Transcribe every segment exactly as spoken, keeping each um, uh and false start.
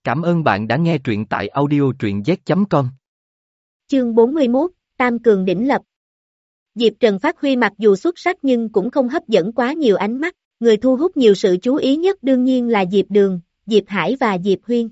Cảm ơn bạn đã nghe truyện tại audio truyện z chấm com. Chương bốn mươi mốt, Tam Cường đỉnh lập. Diệp Trần phát huy mặc dù xuất sắc nhưng cũng không hấp dẫn quá nhiều ánh mắt, người thu hút nhiều sự chú ý nhất đương nhiên là Diệp Đường, Diệp Hải và Diệp Huyên.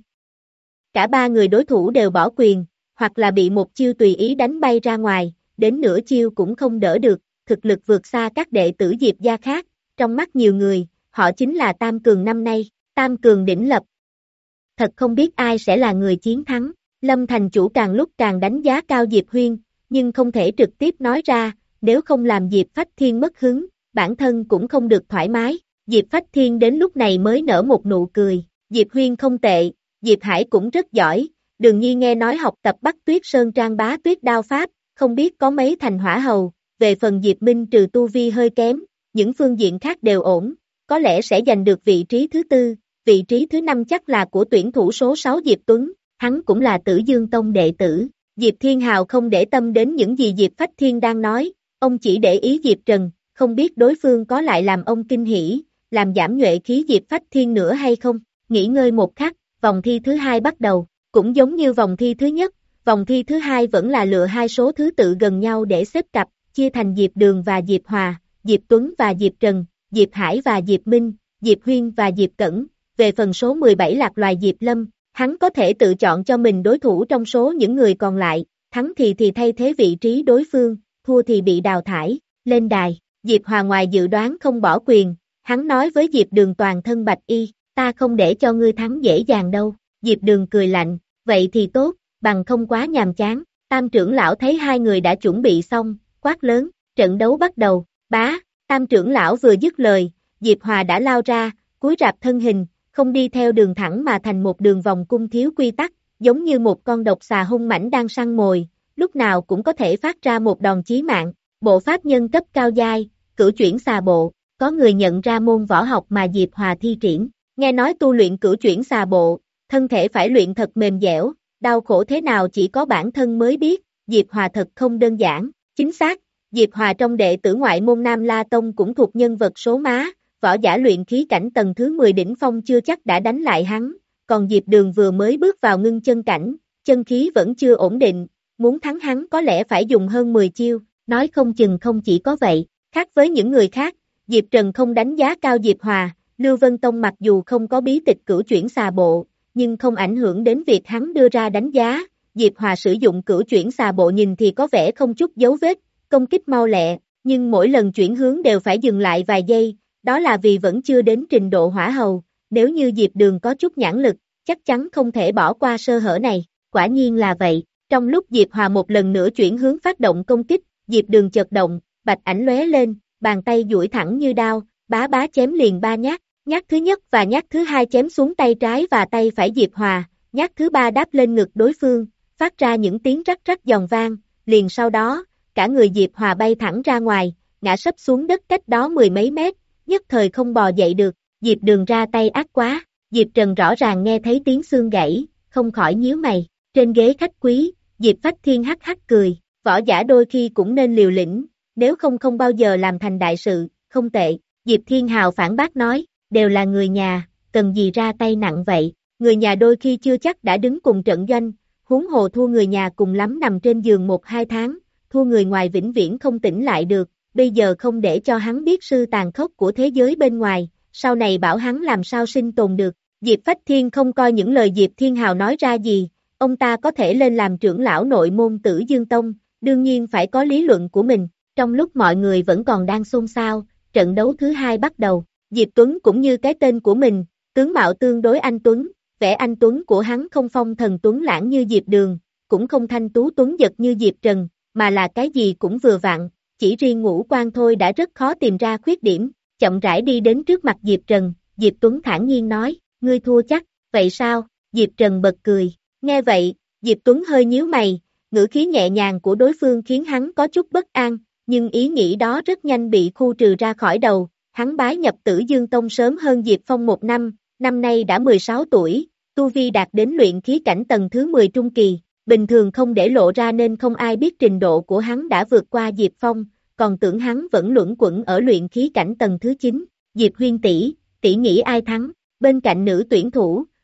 Cả ba người đối thủ đều bỏ quyền, hoặc là bị một chiêu tùy ý đánh bay ra ngoài, đến nửa chiêu cũng không đỡ được, thực lực vượt xa các đệ tử Diệp gia khác, trong mắt nhiều người, họ chính là Tam Cường năm nay, Tam Cường đỉnh lập. Thật không biết ai sẽ là người chiến thắng, Lâm thành chủ càng lúc càng đánh giá cao Diệp Huyên, nhưng không thể trực tiếp nói ra, nếu không làm Diệp Phách Thiên mất hứng, bản thân cũng không được thoải mái. Diệp Phách Thiên đến lúc này mới nở một nụ cười, Diệp Huyên không tệ, Diệp Hải cũng rất giỏi, Đường Nhi nghe nói học tập Bắc Tuyết Sơn Trang bá tuyết đao pháp, không biết có mấy thành hỏa hầu, về phần Diệp Minh trừ tu vi hơi kém, những phương diện khác đều ổn, có lẽ sẽ giành được vị trí thứ tư, vị trí thứ năm chắc là của tuyển thủ số sáu Diệp Tuấn, hắn cũng là Tử Dương Tông đệ tử. Diệp Thiên Hào không để tâm đến những gì Diệp Phách Thiên đang nói, ông chỉ để ý Diệp Trần, không biết đối phương có lại làm ông kinh hỉ, làm giảm nhuệ khí Diệp Phách Thiên nữa hay không. Nghỉ ngơi một khắc, vòng thi thứ hai bắt đầu, cũng giống như vòng thi thứ nhất, vòng thi thứ hai vẫn là lựa hai số thứ tự gần nhau để xếp cặp, chia thành Diệp Đường và Diệp Hòa, Diệp Tuấn và Diệp Trần, Diệp Hải và Diệp Minh, Diệp Huyên và Diệp Cẩn. Về phần số mười bảy lạc loài Diệp Lâm, hắn có thể tự chọn cho mình đối thủ trong số những người còn lại, thắng thì thì thay thế vị trí đối phương, thua thì bị đào thải. Lên đài, Diệp Hòa ngoài dự đoán không bỏ quyền, hắn nói với Diệp Đường toàn thân bạch y, ta không để cho ngươi thắng dễ dàng đâu. Diệp Đường cười lạnh, vậy thì tốt, bằng không quá nhàm chán. Tam trưởng lão thấy hai người đã chuẩn bị xong, quát lớn, trận đấu bắt đầu, bá. Tam trưởng lão vừa dứt lời, Diệp Hòa đã lao ra, cúi rạp thân hình, không đi theo đường thẳng mà thành một đường vòng cung thiếu quy tắc, giống như một con độc xà hung mãnh đang săn mồi, lúc nào cũng có thể phát ra một đòn chí mạng. Bộ pháp nhân cấp cao giai, cửu chuyển xà bộ, có người nhận ra môn võ học mà Diệp Hòa thi triển, nghe nói tu luyện cửu chuyển xà bộ, thân thể phải luyện thật mềm dẻo, đau khổ thế nào chỉ có bản thân mới biết, Diệp Hòa thật không đơn giản. Chính xác, Diệp Hòa trong đệ tử ngoại môn Nam La Tông cũng thuộc nhân vật số má, võ giả luyện khí cảnh tầng thứ mười đỉnh phong chưa chắc đã đánh lại hắn, còn Diệp Đường vừa mới bước vào ngưng chân cảnh, chân khí vẫn chưa ổn định, muốn thắng hắn có lẽ phải dùng hơn mười chiêu, nói không chừng không chỉ có vậy. Khác với những người khác, Diệp Trần không đánh giá cao Diệp Hòa, Lưu Vân Tông mặc dù không có bí tịch cửu chuyển xà bộ, nhưng không ảnh hưởng đến việc hắn đưa ra đánh giá. Diệp Hòa sử dụng cửu chuyển xà bộ nhìn thì có vẻ không chút dấu vết, công kích mau lẹ, nhưng mỗi lần chuyển hướng đều phải dừng lại vài giây, đó là vì vẫn chưa đến trình độ hỏa hầu, nếu như Diệp Đường có chút nhãn lực, chắc chắn không thể bỏ qua sơ hở này, quả nhiên là vậy. Trong lúc Diệp Hòa một lần nữa chuyển hướng phát động công kích, Diệp Đường chợt động, bạch ảnh lóe lên, bàn tay duỗi thẳng như đao, bá bá chém liền ba nhát, nhát thứ nhất và nhát thứ hai chém xuống tay trái và tay phải Diệp Hòa, nhát thứ ba đáp lên ngực đối phương, phát ra những tiếng rắc rắc giòn vang, liền sau đó, cả người Diệp Hòa bay thẳng ra ngoài, ngã sấp xuống đất cách đó mười mấy mét, nhất thời không bò dậy được. Diệp Đường ra tay ác quá, Diệp Trần rõ ràng nghe thấy tiếng xương gãy, không khỏi nhíu mày. Trên ghế khách quý, Diệp Phách Thiên hắc hắc cười, võ giả đôi khi cũng nên liều lĩnh, nếu không không bao giờ làm thành đại sự, không tệ. Diệp Thiên Hào phản bác nói, đều là người nhà, cần gì ra tay nặng vậy, người nhà đôi khi chưa chắc đã đứng cùng trận doanh, huống hồ thua người nhà cùng lắm nằm trên giường một hai tháng, thua người ngoài vĩnh viễn không tỉnh lại được, bây giờ không để cho hắn biết sự tàn khốc của thế giới bên ngoài, sau này bảo hắn làm sao sinh tồn được. Diệp Phách Thiên không coi những lời Diệp Thiên Hào nói ra gì, ông ta có thể lên làm trưởng lão nội môn Tử Dương Tông, đương nhiên phải có lý luận của mình. Trong lúc mọi người vẫn còn đang xôn xao, trận đấu thứ hai bắt đầu, Diệp Tuấn cũng như cái tên của mình, tướng mạo tương đối anh Tuấn, vẻ anh Tuấn của hắn không phong thần Tuấn lãng như Diệp Đường, cũng không thanh tú Tuấn giật như Diệp Trần, mà là cái gì cũng vừa vặn, chỉ riêng ngũ quan thôi đã rất khó tìm ra khuyết điểm. Chậm rãi đi đến trước mặt Diệp Trần, Diệp Tuấn thản nhiên nói, ngươi thua chắc, vậy sao? Diệp Trần bật cười, nghe vậy, Diệp Tuấn hơi nhíu mày, ngữ khí nhẹ nhàng của đối phương khiến hắn có chút bất an, nhưng ý nghĩ đó rất nhanh bị khu trừ ra khỏi đầu, hắn bái nhập Tử Dương Tông sớm hơn Diệp Phong một năm, năm nay đã mười sáu tuổi, tu vi đạt đến luyện khí cảnh tầng thứ mười trung kỳ, bình thường không để lộ ra nên không ai biết trình độ của hắn đã vượt qua Diệp Phong, còn tưởng hắn vẫn luẩn quẩn ở luyện khí cảnh tầng thứ chín. Diệp Huyên tỷ, tỷ nghĩ ai thắng? Bên cạnh nữ tuyển thủ,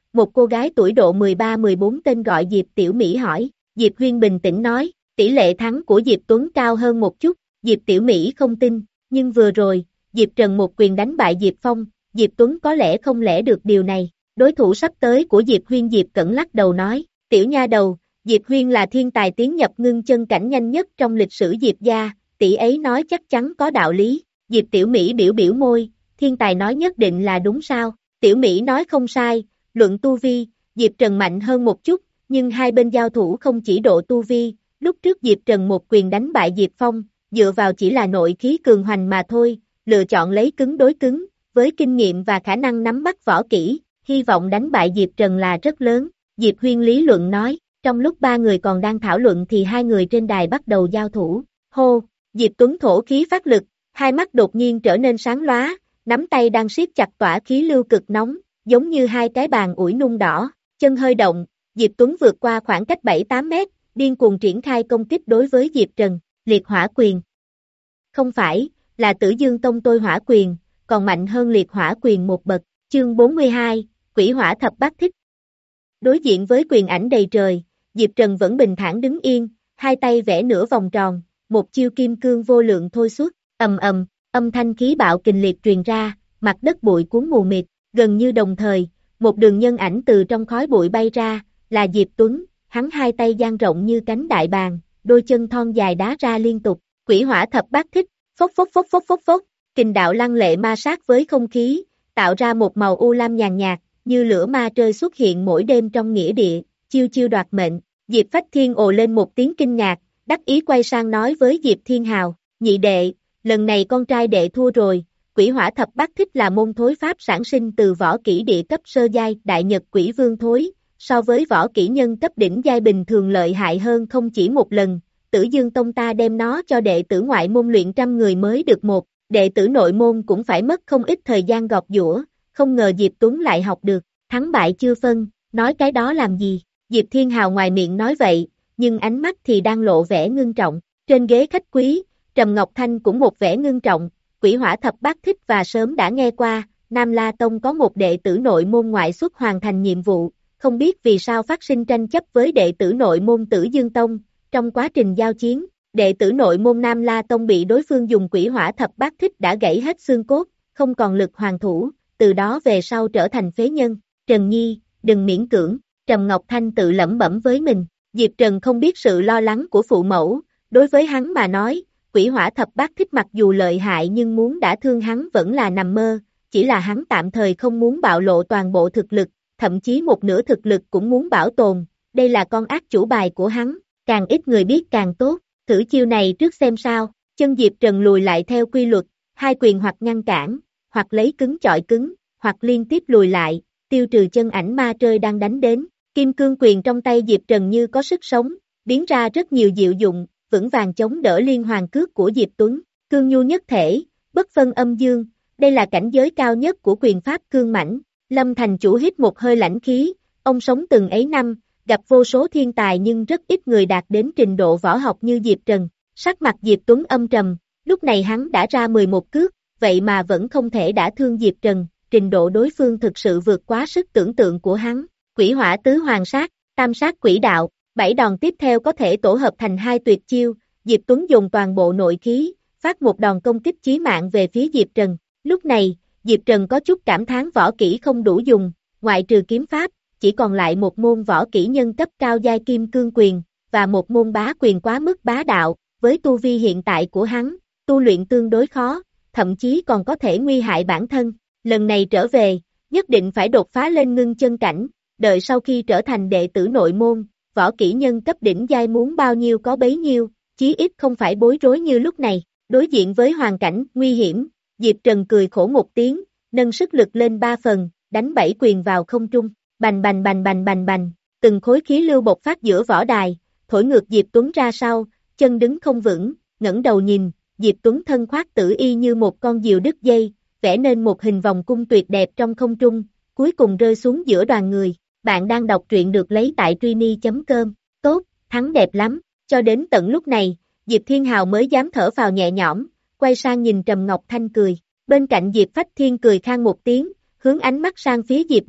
Một cô gái tuổi độ mười ba mười bốn tên gọi Diệp Tiểu Mỹ hỏi, Diệp Huyên bình tĩnh nói, tỷ lệ thắng của Diệp Tuấn cao hơn một chút, Diệp Tiểu Mỹ không tin, nhưng vừa rồi, Diệp Trần một quyền đánh bại Diệp Phong, Diệp Tuấn có lẽ không lẽ được điều này, đối thủ sắp tới của Diệp Huyên Diệp Cẩn lắc đầu nói, tiểu nha đầu, Diệp Huyên là thiên tài tiến nhập ngưng chân cảnh nhanh nhất trong lịch sử Diệp gia, tỷ ấy nói chắc chắn có đạo lý, Diệp Tiểu Mỹ biểu biểu môi, thiên tài nói nhất định là đúng sao, Tiểu Mỹ nói không sai, luận tu vi, Diệp Trần mạnh hơn một chút, nhưng hai bên giao thủ không chỉ độ tu vi, lúc trước Diệp Trần một quyền đánh bại Diệp Phong, dựa vào chỉ là nội khí cường hoành mà thôi, lựa chọn lấy cứng đối cứng, với kinh nghiệm và khả năng nắm bắt võ kỹ, hy vọng đánh bại Diệp Trần là rất lớn, Diệp Huyên lý luận nói, trong lúc ba người còn đang thảo luận thì hai người trên đài bắt đầu giao thủ, hô, Diệp Tuấn thổ khí phát lực, hai mắt đột nhiên trở nên sáng lóa, nắm tay đang siết chặt tỏa khí lưu cực nóng, giống như hai cái bàn ủi nung đỏ, chân hơi động, Diệp Tuấn vượt qua khoảng cách bảy tám mét, điên cuồng triển khai công kích đối với Diệp Trần, liệt hỏa quyền. Không phải, là Tử Dương Tông tôi hỏa quyền, còn mạnh hơn liệt hỏa quyền một bậc, chương bốn mươi hai, quỷ hỏa thập bát thích. Đối diện với quyền ảnh đầy trời, Diệp Trần vẫn bình thản đứng yên, hai tay vẽ nửa vòng tròn, một chiêu kim cương vô lượng thôi xuất, ầm ầm, âm thanh khí bạo kình liệt truyền ra, mặt đất bụi cuốn mù mịt, gần như đồng thời, một đường nhân ảnh từ trong khói bụi bay ra, là Diệp Tuấn, hắn hai tay dang rộng như cánh đại bàng, đôi chân thon dài đá ra liên tục, quỷ hỏa thập bát thích, phốc phốc phốc phốc phốc phốc, kình đạo lăng lệ ma sát với không khí, tạo ra một màu u lam nhàn nhạt, như lửa ma trời xuất hiện mỗi đêm trong nghĩa địa, chiêu chiêu đoạt mệnh, Diệp Phách Thiên ồ lên một tiếng kinh ngạc, đắc ý quay sang nói với Diệp Thiên Hào, nhị đệ, lần này con trai đệ thua rồi, quỷ hỏa thập bát thích là môn thối pháp sản sinh từ võ kỹ địa cấp sơ giai đại nhật quỷ vương thối, so với võ kỹ nhân cấp đỉnh giai bình thường lợi hại hơn không chỉ một lần, Tử Dương Tông ta đem nó cho đệ tử ngoại môn luyện trăm người mới được một, đệ tử nội môn cũng phải mất không ít thời gian gọt giũa, không ngờ Diệp Tuấn lại học được, thắng bại chưa phân, nói cái đó làm gì, Diệp Thiên Hào ngoài miệng nói vậy, nhưng ánh mắt thì đang lộ vẻ ngưng trọng, trên ghế khách quý, Trầm Ngọc Thanh cũng một vẻ ngưng trọng, quỷ hỏa thập bát thích và sớm đã nghe qua, Nam La Tông có một đệ tử nội môn ngoại xuất hoàn thành nhiệm vụ, không biết vì sao phát sinh tranh chấp với đệ tử nội môn Tử Dương Tông, trong quá trình giao chiến, đệ tử nội môn Nam La Tông bị đối phương dùng quỷ hỏa thập bát thích đã gãy hết xương cốt, không còn lực hoàn thủ, từ đó về sau trở thành phế nhân, Trần Nhi, đừng miễn cưỡng, Trầm Ngọc Thanh tự lẩm bẩm với mình, Diệp Trần không biết sự lo lắng của phụ mẫu, đối với hắn mà nói, quỷ hỏa thập bát thích mặc dù lợi hại nhưng muốn đả thương hắn vẫn là nằm mơ, chỉ là hắn tạm thời không muốn bạo lộ toàn bộ thực lực, thậm chí một nửa thực lực cũng muốn bảo tồn, đây là con ác chủ bài của hắn, càng ít người biết càng tốt, thử chiêu này trước xem sao, chân Diệp Trần lùi lại theo quy luật, hai quyền hoặc ngăn cản, hoặc lấy cứng chọi cứng, hoặc liên tiếp lùi lại, tiêu trừ chân ảnh ma trời đang đánh đến, kim cương quyền trong tay Diệp Trần như có sức sống, biến ra rất nhiều diệu dụng, vững vàng chống đỡ liên hoàn cước của Diệp Tuấn, cương nhu nhất thể, bất phân âm dương, đây là cảnh giới cao nhất của quyền pháp cương mãnh. Lâm Thành Chủ hít một hơi lãnh khí, ông sống từng ấy năm, gặp vô số thiên tài nhưng rất ít người đạt đến trình độ võ học như Diệp Trần, sắc mặt Diệp Tuấn âm trầm, lúc này hắn đã ra mười một cước, vậy mà vẫn không thể đả thương Diệp Trần, trình độ đối phương thực sự vượt quá sức tưởng tượng của hắn, quỷ hỏa tứ hoàng sát, tam sát quỷ đạo, bảy đòn tiếp theo có thể tổ hợp thành hai tuyệt chiêu, Diệp Tuấn dùng toàn bộ nội khí, phát một đòn công kích chí mạng về phía Diệp Trần, lúc này, Diệp Trần có chút cảm thán võ kỹ không đủ dùng, ngoại trừ kiếm pháp, chỉ còn lại một môn võ kỹ nhân cấp cao giai kim cương quyền, và một môn bá quyền quá mức bá đạo, với tu vi hiện tại của hắn, tu luyện tương đối khó, thậm chí còn có thể nguy hại bản thân, lần này trở về, nhất định phải đột phá lên ngưng chân cảnh, đợi sau khi trở thành đệ tử nội môn, võ kỹ nhân cấp đỉnh giai muốn bao nhiêu có bấy nhiêu, chí ít không phải bối rối như lúc này, đối diện với hoàn cảnh nguy hiểm, Diệp Trần cười khổ một tiếng, nâng sức lực lên ba phần, đánh bảy quyền vào không trung, bành bành bành bành bành bành, từng khối khí lưu bộc phát giữa võ đài, thổi ngược Diệp Tuấn ra sau, chân đứng không vững, ngẩng đầu nhìn, Diệp Tuấn thân khoác tử y như một con diều đứt dây, vẽ nên một hình vòng cung tuyệt đẹp trong không trung, cuối cùng rơi xuống giữa đoàn người. Bạn đang đọc truyện được lấy tại truy chấm com, tốt, thắng đẹp lắm, cho đến tận lúc này, Diệp Thiên Hào mới dám thở phào nhẹ nhõm, quay sang nhìn Trầm Ngọc Thanh cười, bên cạnh Diệp Phách Thiên cười khang một tiếng, hướng ánh mắt sang phía Diệp Đường,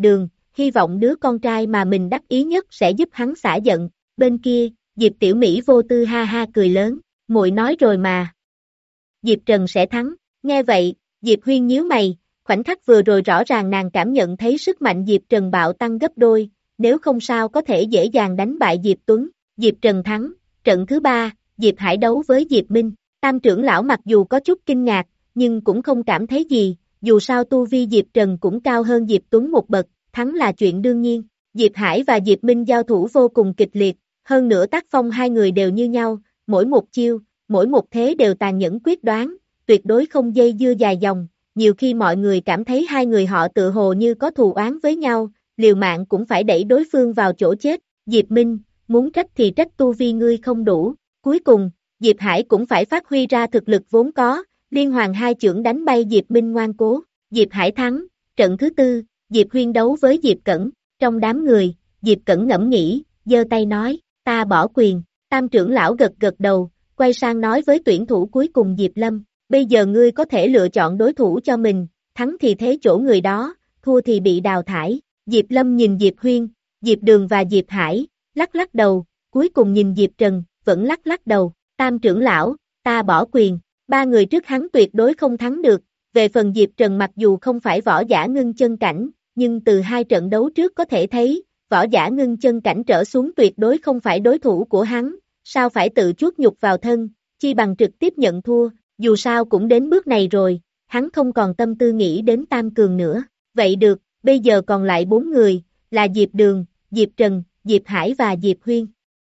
hy vọng đứa con trai mà mình đắc ý nhất sẽ giúp hắn xả giận. Bên kia, Diệp Tiểu Mỹ vô tư ha ha cười lớn, muội nói rồi mà. Diệp Trần sẽ thắng, nghe vậy, Diệp Huyên nhíu mày, khoảnh khắc vừa rồi rõ ràng nàng cảm nhận thấy sức mạnh Diệp Trần bạo tăng gấp đôi, nếu không sao có thể dễ dàng đánh bại Diệp Tuấn. Diệp Trần thắng, trận thứ ba, Diệp Hải đấu với Diệp Minh. Tam trưởng lão mặc dù có chút kinh ngạc, nhưng cũng không cảm thấy gì, dù sao tu vi Diệp Trần cũng cao hơn Diệp Tuấn một bậc, thắng là chuyện đương nhiên. Diệp Hải và Diệp Minh giao thủ vô cùng kịch liệt, hơn nữa tác phong hai người đều như nhau, mỗi một chiêu, mỗi một thế đều tàn nhẫn quyết đoán, tuyệt đối không dây dưa dài dòng, nhiều khi mọi người cảm thấy hai người họ tự hồ như có thù oán với nhau, liều mạng cũng phải đẩy đối phương vào chỗ chết. Diệp Minh, muốn trách thì trách tu vi ngươi không đủ, cuối cùng, Diệp Hải cũng phải phát huy ra thực lực vốn có, liên hoàn hai chưởng đánh bay Diệp Minh ngoan cố. Diệp Hải thắng, trận thứ tư, Diệp Huyên đấu với Diệp Cẩn, trong đám người, Diệp Cẩn ngẫm nghĩ, giơ tay nói, ta bỏ quyền. Tam trưởng lão gật gật đầu, quay sang nói với tuyển thủ cuối cùng Diệp Lâm, bây giờ ngươi có thể lựa chọn đối thủ cho mình, thắng thì thế chỗ người đó, thua thì bị đào thải. Diệp Lâm nhìn Diệp Huyên, Diệp Đường và Diệp Hải, lắc lắc đầu, cuối cùng nhìn Diệp Trần, vẫn lắc lắc đầu. Tam trưởng lão, ta bỏ quyền, ba người trước hắn tuyệt đối không thắng được, về phần Diệp Trần mặc dù không phải võ giả ngưng chân cảnh, nhưng từ hai trận đấu trước có thể thấy, võ giả ngưng chân cảnh trở xuống tuyệt đối không phải đối thủ của hắn, sao phải tự chuốc nhục vào thân, chi bằng trực tiếp nhận thua, dù sao cũng đến bước này rồi, hắn không còn tâm tư nghĩ đến tam cường nữa. Vậy được, bây giờ còn lại bốn người, là Diệp Đường, Diệp Trần, Diệp Hải và Diệp Huyên.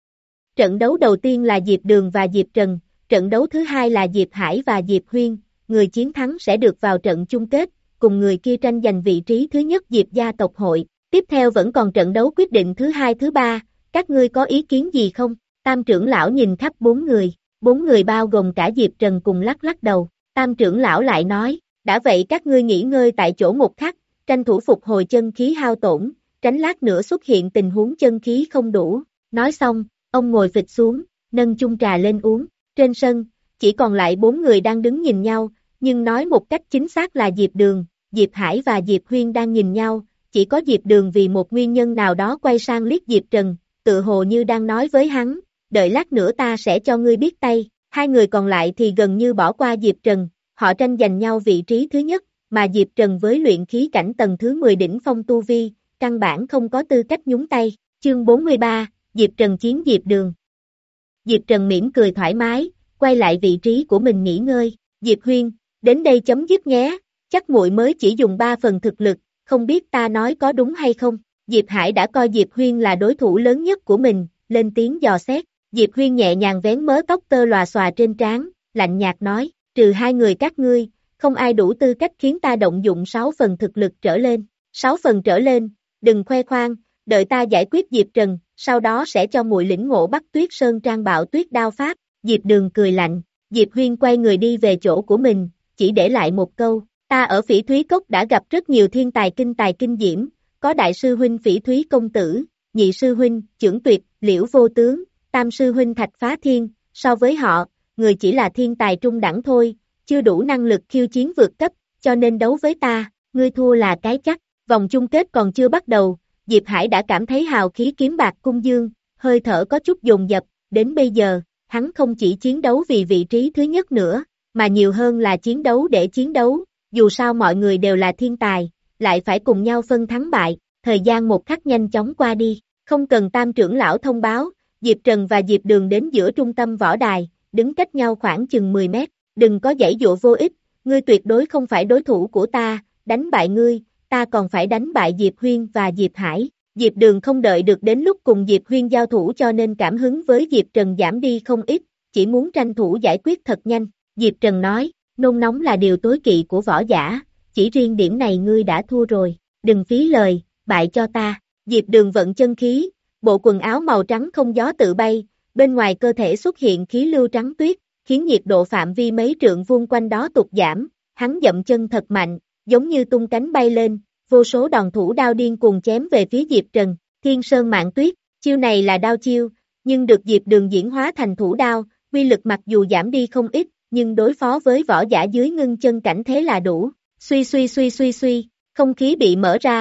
Trận đấu đầu tiên là Diệp Đường và Diệp Trần, trận đấu thứ hai là Diệp Hải và Diệp Huyên, người chiến thắng sẽ được vào trận chung kết, cùng người kia tranh giành vị trí thứ nhất Diệp gia tộc hội. Tiếp theo vẫn còn trận đấu quyết định thứ hai thứ ba, các ngươi có ý kiến gì không? Tam trưởng lão nhìn khắp bốn người, bốn người bao gồm cả Diệp Trần cùng lắc lắc đầu. Tam trưởng lão lại nói, đã vậy các ngươi nghỉ ngơi tại chỗ một khắc, tranh thủ phục hồi chân khí hao tổn, tránh lát nữa xuất hiện tình huống chân khí không đủ. Nói xong, ông ngồi phịch xuống, nâng chung trà lên uống. Trên sân, chỉ còn lại bốn người đang đứng nhìn nhau, nhưng nói một cách chính xác là Diệp Đường, Diệp Hải và Diệp Huyên đang nhìn nhau, chỉ có Diệp Đường vì một nguyên nhân nào đó quay sang liếc Diệp Trần, tự hồ như đang nói với hắn, đợi lát nữa ta sẽ cho ngươi biết tay. Hai người còn lại thì gần như bỏ qua Diệp Trần, họ tranh giành nhau vị trí thứ nhất, mà Diệp Trần với luyện khí cảnh tầng thứ mười đỉnh phong tu vi, căn bản không có tư cách nhúng tay. Chương bốn mươi ba, Diệp Trần chiến Diệp Đường. Diệp Trần mỉm cười thoải mái, quay lại vị trí của mình nghỉ ngơi. Diệp Huyên, đến đây chấm dứt nhé, chắc muội mới chỉ dùng ba phần thực lực, không biết ta nói có đúng hay không. Diệp Hải đã coi Diệp Huyên là đối thủ lớn nhất của mình, lên tiếng dò xét. Diệp Huyên nhẹ nhàng vén mớ tóc tơ lòa xòa trên trán, lạnh nhạt nói, trừ hai người các ngươi, không ai đủ tư cách khiến ta động dụng sáu phần thực lực trở lên. Sáu phần trở lên, đừng khoe khoang, đợi ta giải quyết Diệp Trần, sau đó sẽ cho muội lĩnh ngộ Bắc Tuyết Sơn Trang Bạo Tuyết đao pháp. Diệp Đường cười lạnh, Diệp Huyên quay người đi về chỗ của mình, chỉ để lại một câu, ta ở Phỉ Thúy Cốc đã gặp rất nhiều thiên tài kinh tài kinh diễm, có đại sư huynh Phỉ Thúy công tử, nhị sư huynh Chưởng Tuyệt, Liễu Vô Tướng, tam sư huynh Thạch Phá Thiên, so với họ, người chỉ là thiên tài trung đẳng thôi, chưa đủ năng lực khiêu chiến vượt cấp, cho nên đấu với ta, ngươi thua là cái chắc. Vòng chung kết còn chưa bắt đầu, Diệp Hải đã cảm thấy hào khí kiếm bạc cung dương, hơi thở có chút dồn dập, đến bây giờ, hắn không chỉ chiến đấu vì vị trí thứ nhất nữa, mà nhiều hơn là chiến đấu để chiến đấu, dù sao mọi người đều là thiên tài, lại phải cùng nhau phân thắng bại, thời gian một khắc nhanh chóng qua đi, không cần tam trưởng lão thông báo, Diệp Trần và Diệp Đường đến giữa trung tâm võ đài, đứng cách nhau khoảng chừng mười mét, đừng có giãy dụa vô ích, ngươi tuyệt đối không phải đối thủ của ta, đánh bại ngươi, ta còn phải đánh bại Diệp Huyên và Diệp Hải. Diệp Đường không đợi được đến lúc cùng Diệp Huyên giao thủ cho nên cảm hứng với Diệp Trần giảm đi không ít, chỉ muốn tranh thủ giải quyết thật nhanh. Diệp Trần nói, nôn nóng là điều tối kỵ của võ giả, chỉ riêng điểm này ngươi đã thua rồi, đừng phí lời, bại cho ta. Diệp Đường vận chân khí, bộ quần áo màu trắng không gió tự bay, bên ngoài cơ thể xuất hiện khí lưu trắng tuyết, khiến nhiệt độ phạm vi mấy trượng vuông quanh đó tụt giảm, hắn dậm chân thật mạnh, giống như tung cánh bay lên, vô số đòn thủ đao điên cuồng chém về phía Diệp Trần. Thiên Sơn Mạn Tuyết, chiêu này là đao chiêu, nhưng được Diệp Đường diễn hóa thành thủ đao, uy lực mặc dù giảm đi không ít, nhưng đối phó với võ giả dưới ngưng chân cảnh thế là đủ. Suy suy suy suy suy, không khí bị mở ra,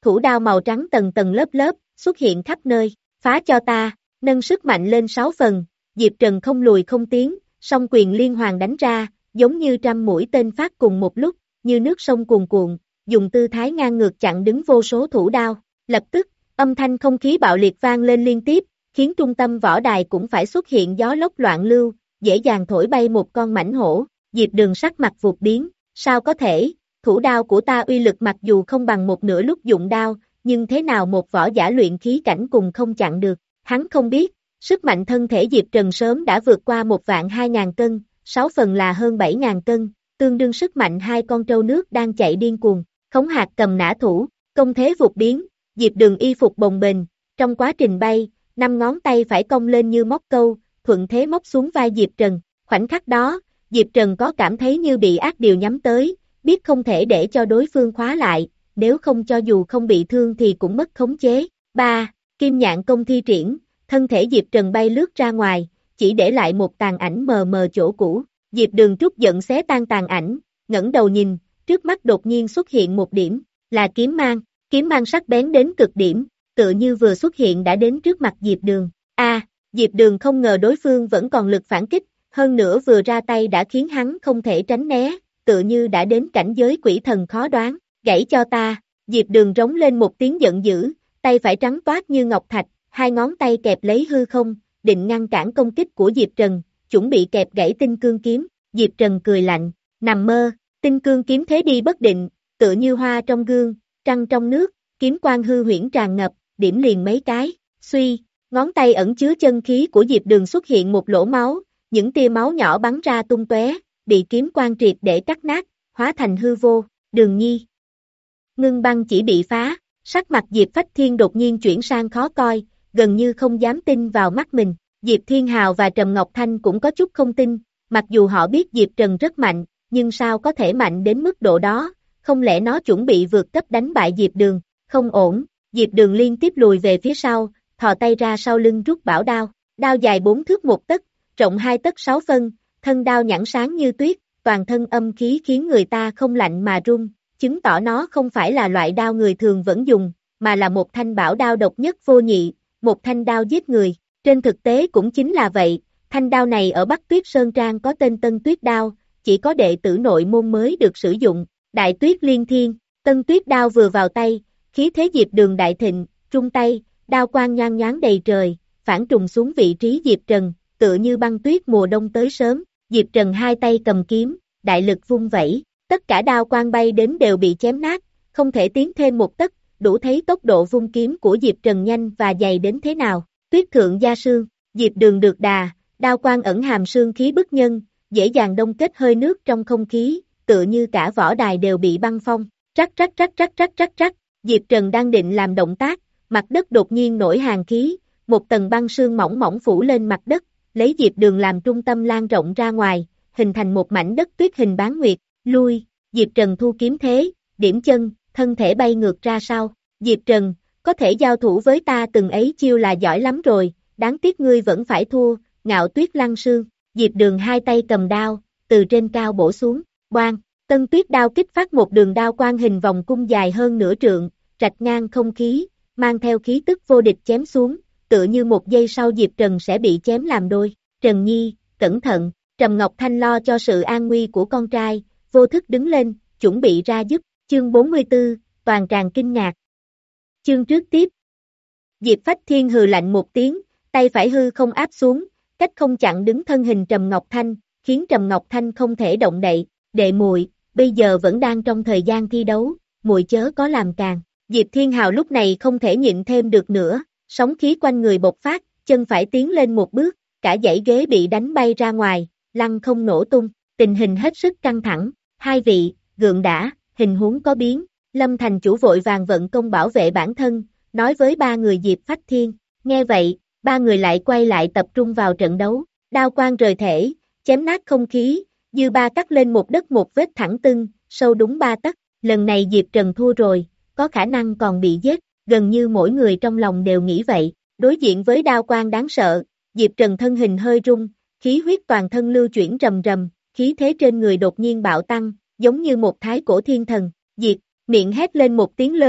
thủ đao màu trắng tầng tầng lớp lớp, xuất hiện khắp nơi, phá cho ta, nâng sức mạnh lên sáu phần, Diệp Trần không lùi không tiến, song quyền liên hoàn đánh ra, giống như trăm mũi tên phát cùng một lúc, như nước sông cuồn cuộn, dùng tư thái ngang ngược chặn đứng vô số thủ đao, lập tức, âm thanh không khí bạo liệt vang lên liên tiếp, khiến trung tâm võ đài cũng phải xuất hiện gió lốc loạn lưu, dễ dàng thổi bay một con mãnh hổ, Diệp Đường sắc mặt vụt biến, sao có thể, thủ đao của ta uy lực mặc dù không bằng một nửa lúc dụng đao, nhưng thế nào một võ giả luyện khí cảnh cùng không chặn được, hắn không biết, sức mạnh thân thể Diệp Trần sớm đã vượt qua một vạn hai ngàn cân, sáu phần là hơn bảy ngàn cân, tương đương sức mạnh hai con trâu nước đang chạy điên cuồng, khống hạc cầm nã thủ, công thế vụt biến, Diệp Đường y phục bồng bềnh, trong quá trình bay, năm ngón tay phải cong lên như móc câu, thuận thế móc xuống vai Diệp Trần, khoảnh khắc đó, Diệp Trần có cảm thấy như bị ác điều nhắm tới, biết không thể để cho đối phương khóa lại, nếu không cho dù không bị thương thì cũng mất khống chế. ba. Kim nhạn công thi triển, thân thể Diệp Trần bay lướt ra ngoài, chỉ để lại một tàn ảnh mờ mờ chỗ cũ. Diệp Đường trút giận xé tan tàn ảnh, ngẩng đầu nhìn, trước mắt đột nhiên xuất hiện một điểm, là kiếm mang, kiếm mang sắc bén đến cực điểm, tựa như vừa xuất hiện đã đến trước mặt Diệp Đường. A, à, Diệp Đường không ngờ đối phương vẫn còn lực phản kích, hơn nữa vừa ra tay đã khiến hắn không thể tránh né, tựa như đã đến cảnh giới quỷ thần khó đoán, gãy cho ta, Diệp Đường rống lên một tiếng giận dữ, tay phải trắng toát như ngọc thạch, hai ngón tay kẹp lấy hư không, định ngăn cản công kích của Diệp Trần, chuẩn bị kẹp gãy tinh cương kiếm, Diệp Trần cười lạnh, nằm mơ, tinh cương kiếm thế đi bất định, tựa như hoa trong gương, trăng trong nước, kiếm quang hư huyễn tràn ngập, điểm liền mấy cái, suy, ngón tay ẩn chứa chân khí của Diệp Đường xuất hiện một lỗ máu, những tia máu nhỏ bắn ra tung tóe, bị kiếm quang triệt để cắt nát, hóa thành hư vô, Đường Nhi. Ngưng băng chỉ bị phá, sắc mặt Diệp Phách Thiên đột nhiên chuyển sang khó coi, gần như không dám tin vào mắt mình, Diệp Thiên Hào và Trầm Ngọc Thanh cũng có chút không tin, mặc dù họ biết Diệp Trần rất mạnh, nhưng sao có thể mạnh đến mức độ đó, không lẽ nó chuẩn bị vượt cấp đánh bại Diệp Đường, không ổn, Diệp Đường liên tiếp lùi về phía sau, thò tay ra sau lưng rút bảo đao, đao dài bốn thước một tấc, rộng hai tấc sáu phân, thân đao nhẵn sáng như tuyết, toàn thân âm khí khiến người ta không lạnh mà run, chứng tỏ nó không phải là loại đao người thường vẫn dùng, mà là một thanh bảo đao độc nhất vô nhị, một thanh đao giết người, trên thực tế cũng chính là vậy, thanh đao này ở Bắc Tuyết Sơn Trang có tên Tân Tuyết Đao, chỉ có đệ tử nội môn mới được sử dụng, Đại Tuyết Liên Thiên, Tân Tuyết Đao vừa vào tay, khí thế Diệp Đường đại thịnh, trung tay, đao quang nhoáng nhoáng đầy trời, phản trùng xuống vị trí Diệp Trần, tựa như băng tuyết mùa đông tới sớm, Diệp Trần hai tay cầm kiếm, đại lực vung vẩy, tất cả đao quang bay đến đều bị chém nát, không thể tiến thêm một tấc, đủ thấy tốc độ vung kiếm của Diệp Trần nhanh và dày đến thế nào. Tuyết thượng gia sương, Diệp Đường được đà, đao quang ẩn hàm sương khí bức nhân, dễ dàng đông kết hơi nước trong không khí, tựa như cả võ đài đều bị băng phong. Trắc trắc trắc trắc trắc trắc trắc, Diệp Trần đang định làm động tác, mặt đất đột nhiên nổi hàn khí, một tầng băng sương mỏng mỏng phủ lên mặt đất, lấy Diệp Đường làm trung tâm lan rộng ra ngoài, hình thành một mảnh đất tuyết hình bán nguyệt, lui, Diệp Trần thu kiếm thế, điểm chân, thân thể bay ngược ra sau, Diệp Trần, có thể giao thủ với ta từng ấy chiêu là giỏi lắm rồi, đáng tiếc ngươi vẫn phải thua, Ngạo Tuyết Lăng Sương, Diệp Đường hai tay cầm đao, từ trên cao bổ xuống, boang, Tân Tuyết đao kích phát một đường đao quang hình vòng cung dài hơn nửa trượng, rạch ngang không khí, mang theo khí tức vô địch chém xuống, tựa như một giây sau Diệp Trần sẽ bị chém làm đôi, Trần Nhi, cẩn thận, Trầm Ngọc Thanh lo cho sự an nguy của con trai, vô thức đứng lên, chuẩn bị ra giúp, chương bốn mươi tư, toàn tràng kinh ngạc. Chương trước tiếp. Diệp Phách Thiên hừ lạnh một tiếng, tay phải hư không áp xuống, cách không chặn đứng thân hình Trầm Ngọc Thanh, khiến Trầm Ngọc Thanh không thể động đậy, đệ muội, bây giờ vẫn đang trong thời gian thi đấu, muội chớ có làm càng. Diệp Thiên Hào lúc này không thể nhịn thêm được nữa, sóng khí quanh người bộc phát, chân phải tiến lên một bước, cả dãy ghế bị đánh bay ra ngoài, lăn không nổ tung, tình hình hết sức căng thẳng, hai vị, gượng đã, hình huống có biến, Lâm thành chủ vội vàng vận công bảo vệ bản thân, nói với ba người Diệp Phách Thiên, nghe vậy, ba người lại quay lại tập trung vào trận đấu, đao quang rời thể, chém nát không khí, dư ba cắt lên một đất một vết thẳng tưng, sâu đúng ba tấc, lần này Diệp Trần thua rồi, có khả năng còn bị giết, gần như mỗi người trong lòng đều nghĩ vậy, đối diện với đao quang đáng sợ, Diệp Trần thân hình hơi rung, khí huyết toàn thân lưu chuyển rầm rầm, khí thế trên người đột nhiên bạo tăng, giống như một thái cổ thiên thần, Diệp, miệng hét lên một tiếng lớn,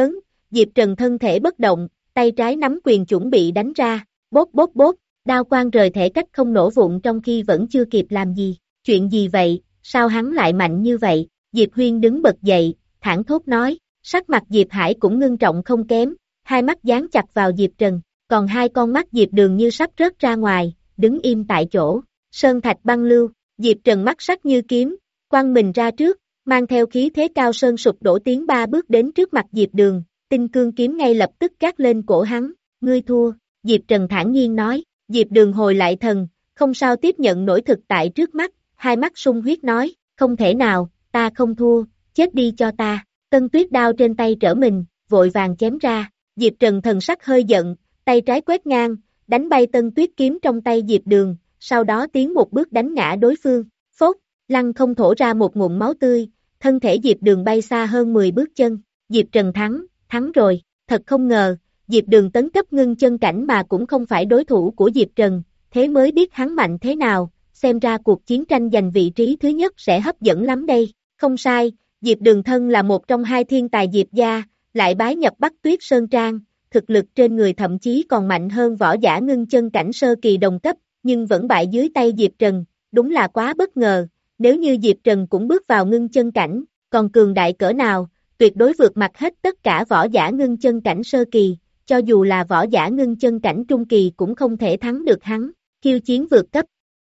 Diệp Trần thân thể bất động, tay trái nắm quyền chuẩn bị đánh ra, bốp bốp bốp, đao quang rời thể cách không nổ vụn trong khi vẫn chưa kịp làm gì, chuyện gì vậy, sao hắn lại mạnh như vậy, Diệp Huyên đứng bật dậy, thẳng thốt nói, sắc mặt Diệp Hải cũng ngưng trọng không kém, hai mắt dán chặt vào Diệp Trần, còn hai con mắt Diệp Đường như sắp rớt ra ngoài, đứng im tại chỗ, sơn thạch băng lưu, Diệp Trần mắt sắc như kiếm, quăng mình ra trước, mang theo khí thế cao sơn sụp đổ tiến ba bước đến trước mặt Diệp Đường, tinh cương kiếm ngay lập tức gác lên cổ hắn, ngươi thua, Diệp Trần thản nhiên nói, Diệp Đường hồi lại thần, không sao tiếp nhận nổi thực tại trước mắt, hai mắt sung huyết nói, không thể nào, ta không thua, chết đi cho ta, Tân Tuyết đao trên tay trở mình, vội vàng chém ra, Diệp Trần thần sắc hơi giận, tay trái quét ngang, đánh bay Tân Tuyết kiếm trong tay Diệp Đường, sau đó tiến một bước đánh ngã đối phương, phốt, lăng không thổ ra một ngụm máu tươi, thân thể Diệp Đường bay xa hơn mười bước chân, Diệp Trần thắng, thắng rồi, thật không ngờ, Diệp Đường tấn cấp ngưng chân cảnh mà cũng không phải đối thủ của Diệp Trần, thế mới biết hắn mạnh thế nào, xem ra cuộc chiến tranh giành vị trí thứ nhất sẽ hấp dẫn lắm đây, không sai, Diệp Đường thân là một trong hai thiên tài Diệp gia, lại bái nhập Bắc Tuyết Sơn Trang, thực lực trên người thậm chí còn mạnh hơn võ giả ngưng chân cảnh sơ kỳ đồng cấp, nhưng vẫn bại dưới tay Diệp Trần, đúng là quá bất ngờ, nếu như Diệp Trần cũng bước vào ngưng chân cảnh, còn cường đại cỡ nào, tuyệt đối vượt mặt hết tất cả võ giả ngưng chân cảnh sơ kỳ, cho dù là võ giả ngưng chân cảnh trung kỳ cũng không thể thắng được hắn, khiêu chiến vượt cấp.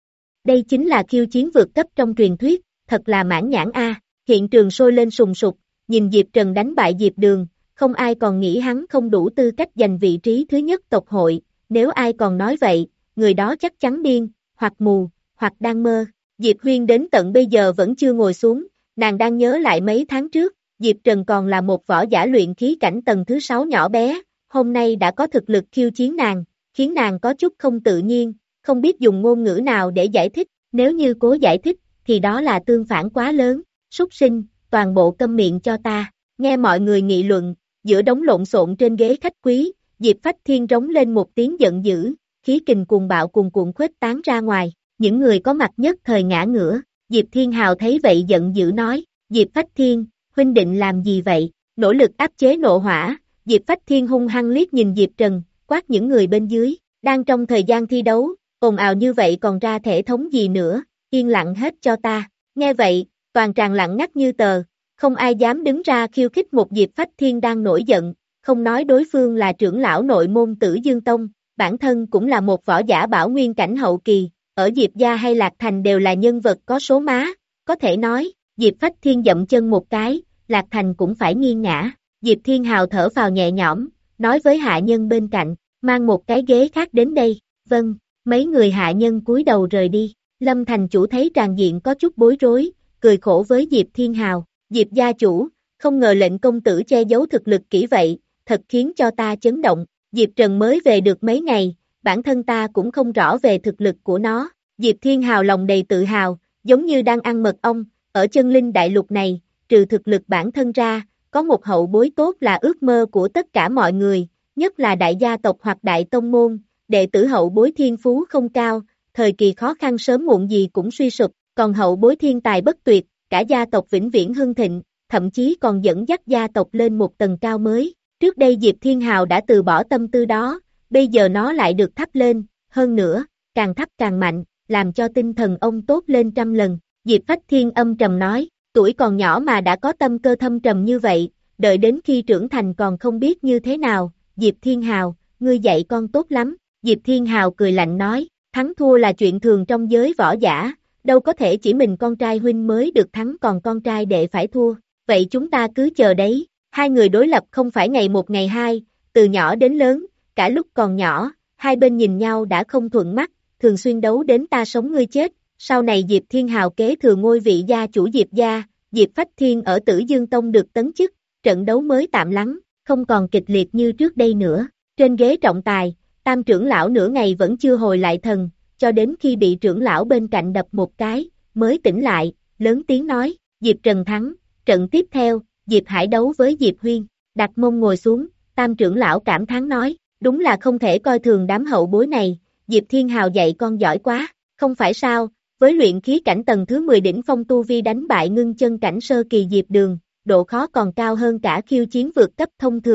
Đây chính là khiêu chiến vượt cấp trong truyền thuyết, thật là mãn nhãn a. Hiện trường sôi lên sùng sục, nhìn Diệp Trần đánh bại Diệp Đường, không ai còn nghĩ hắn không đủ tư cách giành vị trí thứ nhất tộc hội, nếu ai còn nói vậy, người đó chắc chắn điên, hoặc mù, hoặc đang mơ. Diệp Huyên đến tận bây giờ vẫn chưa ngồi xuống, nàng đang nhớ lại mấy tháng trước, Diệp Trần còn là một võ giả luyện khí cảnh tầng thứ sáu nhỏ bé, hôm nay đã có thực lực khiêu chiến nàng, khiến nàng có chút không tự nhiên, không biết dùng ngôn ngữ nào để giải thích, nếu như cố giải thích, thì đó là tương phản quá lớn, súc sinh, toàn bộ câm miệng cho ta, nghe mọi người nghị luận, giữa đống lộn xộn trên ghế khách quý, Diệp Phách Thiên rống lên một tiếng giận dữ, khí kình cuồng bạo cuồn cuộn khuếch tán ra ngoài, những người có mặt nhất thời ngã ngửa, Diệp Thiên Hào thấy vậy giận dữ nói, Diệp Phách Thiên, huynh định làm gì vậy, nỗ lực áp chế nộ hỏa, Diệp Phách Thiên hung hăng liếc nhìn Diệp Trần, quát những người bên dưới, đang trong thời gian thi đấu, ồn ào như vậy còn ra thể thống gì nữa, yên lặng hết cho ta, nghe vậy, toàn tràng lặng ngắt như tờ, không ai dám đứng ra khiêu khích một Diệp Phách Thiên đang nổi giận, không nói đối phương là trưởng lão nội môn Tử Dương Tông, bản thân cũng là một võ giả bảo nguyên cảnh hậu kỳ, ở Diệp gia hay Lạc Thành đều là nhân vật có số má, có thể nói, Diệp Phách Thiên dậm chân một cái, Lạc Thành cũng phải nghiêng ngã, Diệp Thiên Hào thở vào nhẹ nhõm, nói với hạ nhân bên cạnh, mang một cái ghế khác đến đây, vâng, mấy người hạ nhân cúi đầu rời đi, Lâm Thành chủ thấy tràn diện có chút bối rối, cười khổ với Diệp Thiên Hào, Diệp gia chủ, không ngờ lệnh công tử che giấu thực lực kỹ vậy, thật khiến cho ta chấn động, Diệp Trần mới về được mấy ngày, bản thân ta cũng không rõ về thực lực của nó, Diệp Thiên Hào lòng đầy tự hào, giống như đang ăn mật ong, ở chân linh đại lục này, trừ thực lực bản thân ra, có một hậu bối tốt là ước mơ của tất cả mọi người, nhất là đại gia tộc hoặc đại tông môn, đệ tử hậu bối thiên phú không cao, thời kỳ khó khăn sớm muộn gì cũng suy sụp, còn hậu bối thiên tài bất tuyệt, cả gia tộc vĩnh viễn hưng thịnh, thậm chí còn dẫn dắt gia tộc lên một tầng cao mới. Trước đây Diệp Thiên Hào đã từ bỏ tâm tư đó, bây giờ nó lại được thắp lên, hơn nữa, càng thắp càng mạnh, làm cho tinh thần ông tốt lên trăm lần. Diệp Phách Thiên âm trầm nói, tuổi còn nhỏ mà đã có tâm cơ thâm trầm như vậy, đợi đến khi trưởng thành còn không biết như thế nào. Diệp Thiên Hào, ngươi dạy con tốt lắm. Diệp Thiên Hào cười lạnh nói, thắng thua là chuyện thường trong giới võ giả, đâu có thể chỉ mình con trai huynh mới được thắng còn con trai đệ phải thua, vậy chúng ta cứ chờ đấy. Hai người đối lập không phải ngày một ngày hai, từ nhỏ đến lớn, cả lúc còn nhỏ, hai bên nhìn nhau đã không thuận mắt, thường xuyên đấu đến ta sống ngươi chết. Sau này Diệp Thiên Hào kế thừa ngôi vị gia chủ Diệp gia, Diệp Phách Thiên ở Tử Dương Tông được tấn chức, trận đấu mới tạm lắng, không còn kịch liệt như trước đây nữa. Trên ghế trọng tài, tam trưởng lão nửa ngày vẫn chưa hồi lại thần, cho đến khi bị trưởng lão bên cạnh đập một cái, mới tỉnh lại, lớn tiếng nói, Diệp Trần thắng, trận tiếp theo, Diệp Hải đấu với Diệp Huyên, đặt mông ngồi xuống, tam trưởng lão cảm thán nói, đúng là không thể coi thường đám hậu bối này, Diệp Thiên Hào dạy con giỏi quá, không phải sao, với luyện khí cảnh tầng thứ mười đỉnh phong tu vi đánh bại ngưng chân cảnh sơ kỳ Diệp Đường, độ khó còn cao hơn cả khiêu chiến vượt cấp thông thường,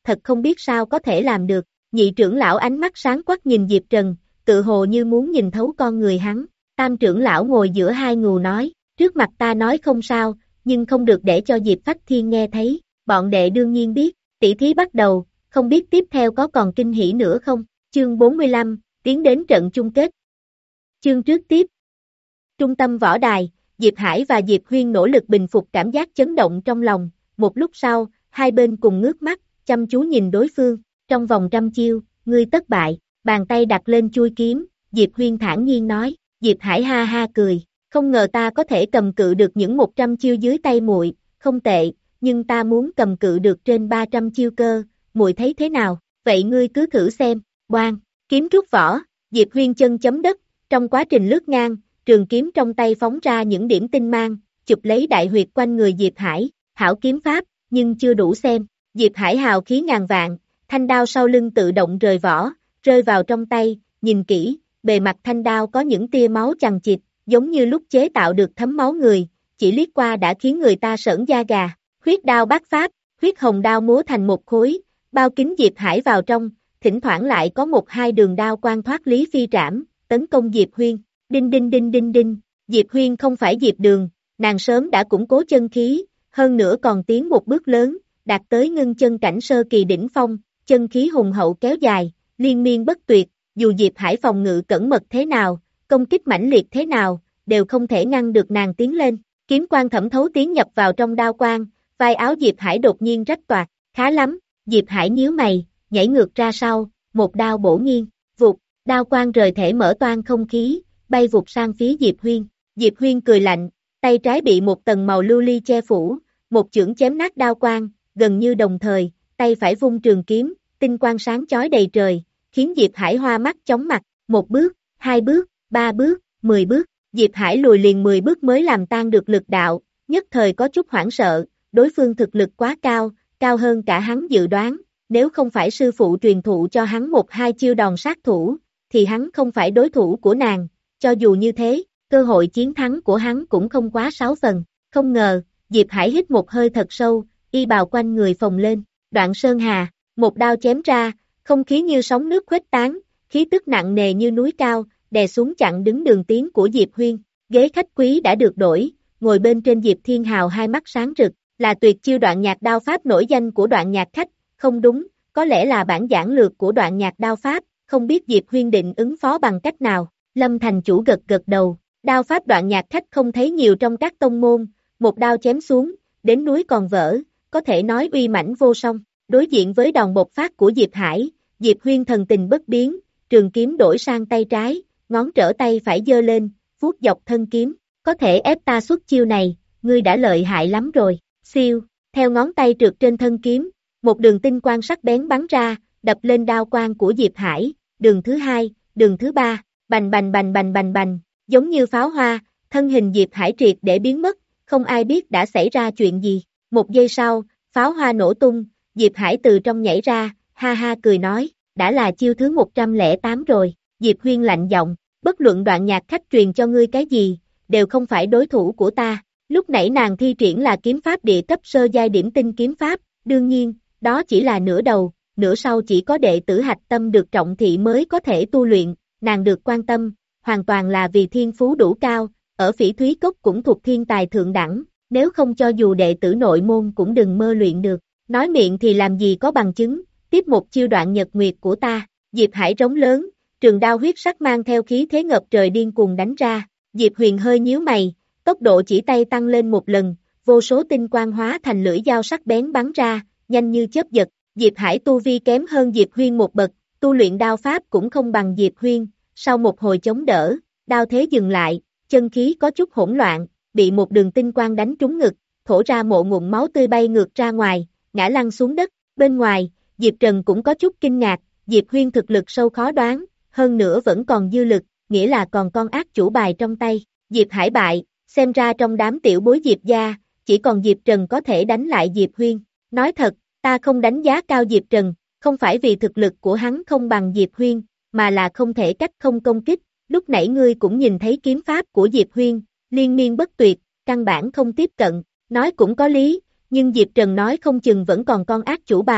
thật không biết sao có thể làm được. Nhị trưởng lão ánh mắt sáng quắc nhìn Diệp Trần, tự hồ như muốn nhìn thấu con người hắn. Tam trưởng lão ngồi giữa hai ngù nói, trước mặt ta nói không sao, nhưng không được để cho Diệp Phách Thiên nghe thấy. Bọn đệ đương nhiên biết, tỷ thí bắt đầu, không biết tiếp theo có còn kinh hỉ nữa không? Chương bốn mươi lăm, tiến đến trận chung kết. Chương trước tiếp. Trung tâm võ đài, Diệp Hải và Diệp Huyên nỗ lực bình phục cảm giác chấn động trong lòng, một lúc sau, hai bên cùng ngước mắt, chăm chú nhìn đối phương, trong vòng trăm chiêu, ngươi tất bại, bàn tay đặt lên chui kiếm, Diệp Huyên thản nhiên nói, Diệp Hải ha ha cười, không ngờ ta có thể cầm cự được những một trăm chiêu dưới tay muội, không tệ, nhưng ta muốn cầm cự được trên ba trăm chiêu cơ, muội thấy thế nào, vậy ngươi cứ thử xem, boang, kiếm rút vỏ, Diệp Huyên chân chấm đất, trong quá trình lướt ngang, trường kiếm trong tay phóng ra những điểm tinh mang, chụp lấy đại huyệt quanh người Diệp Hải, hảo kiếm pháp, nhưng chưa đủ xem, Diệp Hải hào khí ngàn vạn, thanh đao sau lưng tự động rời vỏ, rơi vào trong tay, nhìn kỹ, bề mặt thanh đao có những tia máu chằng chịt, giống như lúc chế tạo được thấm máu người, chỉ liếc qua đã khiến người ta sởn da gà, huyết đao bát pháp, huyết hồng đao múa thành một khối, bao kín Diệp Hải vào trong, thỉnh thoảng lại có một hai đường đao quang thoát lý phi trảm, tấn công Diệp Huyên, đinh đinh đinh đinh đinh, Diệp Huyên không phải Diệp Đường, nàng sớm đã củng cố chân khí, hơn nữa còn tiến một bước lớn, đạt tới ngưng chân cảnh sơ kỳ đỉnh phong, chân khí hùng hậu kéo dài, liên miên bất tuyệt, dù Diệp Hải phòng ngự cẩn mật thế nào, công kích mãnh liệt thế nào, đều không thể ngăn được nàng tiến lên, kiếm quang thẩm thấu tiến nhập vào trong đao quang, vai áo Diệp Hải đột nhiên rách toạc, khá lắm, Diệp Hải nhíu mày, nhảy ngược ra sau, một đao bổ nghiêng, vụt, đao quang rời thể mở toang không khí, bay vụt sang phía Diệp Huyên, Diệp Huyên cười lạnh, tay trái bị một tầng màu lưu ly che phủ, một chưởng chém nát đao quang, gần như đồng thời, tay phải vung trường kiếm, tinh quang sáng chói đầy trời, khiến Diệp Hải hoa mắt chóng mặt, một bước, hai bước, ba bước, mười bước, Diệp Hải lùi liền mười bước mới làm tan được lực đạo, nhất thời có chút hoảng sợ, đối phương thực lực quá cao, cao hơn cả hắn dự đoán, nếu không phải sư phụ truyền thụ cho hắn một hai chiêu đòn sát thủ, thì hắn không phải đối thủ của nàng, cho dù như thế, cơ hội chiến thắng của hắn cũng không quá sáu phần, không ngờ, Diệp Hải hít một hơi thật sâu, y bào quanh người phồng lên, Đoạn Sơn Hà, một đao chém ra, không khí như sóng nước khuếch tán, khí tức nặng nề như núi cao, đè xuống chặn đứng đường tiến của Diệp Huyên, ghế khách quý đã được đổi, ngồi bên trên Diệp Thiên Hào hai mắt sáng rực, là tuyệt chiêu đoạn nhạc đao pháp nổi danh của đoạn nhạc khách, không đúng, có lẽ là bản giản lược của đoạn nhạc đao pháp, không biết Diệp Huyên định ứng phó bằng cách nào, Lâm Thành Chủ gật gật đầu, đao pháp đoạn nhạc khách không thấy nhiều trong các tông môn, một đao chém xuống, đến núi còn vỡ, có thể nói uy mãnh vô song, đối diện với đòn bộc phát của Diệp Hải, Diệp Huyên thần tình bất biến, trường kiếm đổi sang tay trái, ngón trở tay phải giơ lên, vuốt dọc thân kiếm, có thể ép ta xuất chiêu này, ngươi đã lợi hại lắm rồi, siêu, theo ngón tay trượt trên thân kiếm, một đường tinh quang sắc bén bắn ra, đập lên đao quang của Diệp Hải, đường thứ hai, đường thứ ba, bành bành bành bành bành bành, giống như pháo hoa, thân hình Diệp Hải triệt để biến mất, không ai biết đã xảy ra chuyện gì, một giây sau, pháo hoa nổ tung, Diệp Hải từ trong nhảy ra, ha ha cười nói, đã là chiêu thứ một trăm lẻ tám rồi, Diệp Huyên lạnh giọng, bất luận đoạn nhạc khách truyền cho ngươi cái gì, đều không phải đối thủ của ta, lúc nãy nàng thi triển là kiếm pháp địa cấp sơ giai điểm tinh kiếm pháp, đương nhiên, đó chỉ là nửa đầu, nửa sau chỉ có đệ tử hạch tâm được trọng thị mới có thể tu luyện, nàng được quan tâm, hoàn toàn là vì thiên phú đủ cao, ở Phỉ Thúy Cốc cũng thuộc thiên tài thượng đẳng, nếu không cho dù đệ tử nội môn cũng đừng mơ luyện được, nói miệng thì làm gì có bằng chứng, tiếp một chiêu đoạn nhật nguyệt của ta, Diệp Hải rống lớn, trường đao huyết sắc mang theo khí thế ngập trời điên cuồng đánh ra, Diệp Huyền hơi nhíu mày, tốc độ chỉ tay tăng lên một lần, vô số tinh quang hóa thành lưỡi dao sắc bén bắn ra, nhanh như chớp giật, Diệp Hải tu vi kém hơn Diệp Huyên một bậc, tu luyện đao pháp cũng không bằng Diệp Huyên, sau một hồi chống đỡ, đao thế dừng lại, chân khí có chút hỗn loạn, bị một đường tinh quang đánh trúng ngực, thổ ra mộ ngụm máu tươi bay ngược ra ngoài, ngã lăn xuống đất, bên ngoài, Diệp Trần cũng có chút kinh ngạc, Diệp Huyên thực lực sâu khó đoán, hơn nữa vẫn còn dư lực, nghĩa là còn con ác chủ bài trong tay, Diệp Hải bại, xem ra trong đám tiểu bối Diệp gia, chỉ còn Diệp Trần có thể đánh lại Diệp Huyên, nói thật, ta không đánh giá cao Diệp Trần, không phải vì thực lực của hắn không bằng Diệp Huyên, mà là không thể cách không công kích, lúc nãy ngươi cũng nhìn thấy kiếm pháp của Diệp Huyên, liên miên bất tuyệt, căn bản không tiếp cận, nói cũng có lý, nhưng Diệp Trần nói không chừng vẫn còn con ác chủ bài,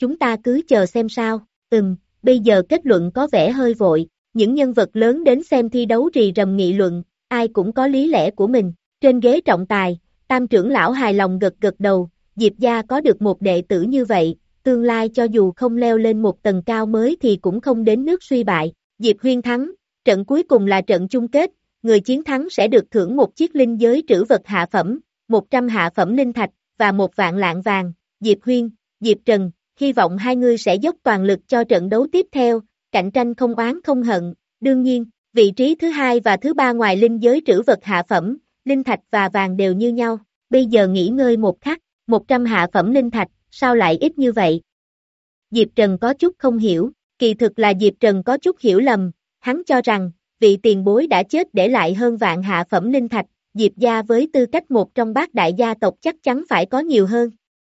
chúng ta cứ chờ xem sao, ừm, bây giờ kết luận có vẻ hơi vội, những nhân vật lớn đến xem thi đấu rì rầm nghị luận, ai cũng có lý lẽ của mình, trên ghế trọng tài, Tam trưởng lão hài lòng gật gật đầu, Diệp gia có được một đệ tử như vậy, tương lai cho dù không leo lên một tầng cao mới thì cũng không đến nước suy bại, Diệp Huyên thắng, trận cuối cùng là trận chung kết, người chiến thắng sẽ được thưởng một chiếc linh giới trữ vật hạ phẩm, một trăm hạ phẩm linh thạch, và một vạn lạng vàng, Diệp Huyên, Diệp Trần, hy vọng hai người sẽ dốc toàn lực cho trận đấu tiếp theo, cạnh tranh không oán không hận, đương nhiên, vị trí thứ hai và thứ ba ngoài linh giới trữ vật hạ phẩm, linh thạch và vàng đều như nhau, bây giờ nghỉ ngơi một khắc, một trăm hạ phẩm linh thạch, sao lại ít như vậy? Diệp Trần có chút không hiểu, kỳ thực là Diệp Trần có chút hiểu lầm, hắn cho rằng, vị tiền bối đã chết để lại hơn vạn hạ phẩm linh thạch, Diệp gia với tư cách một trong bát đại gia tộc chắc chắn phải có nhiều hơn.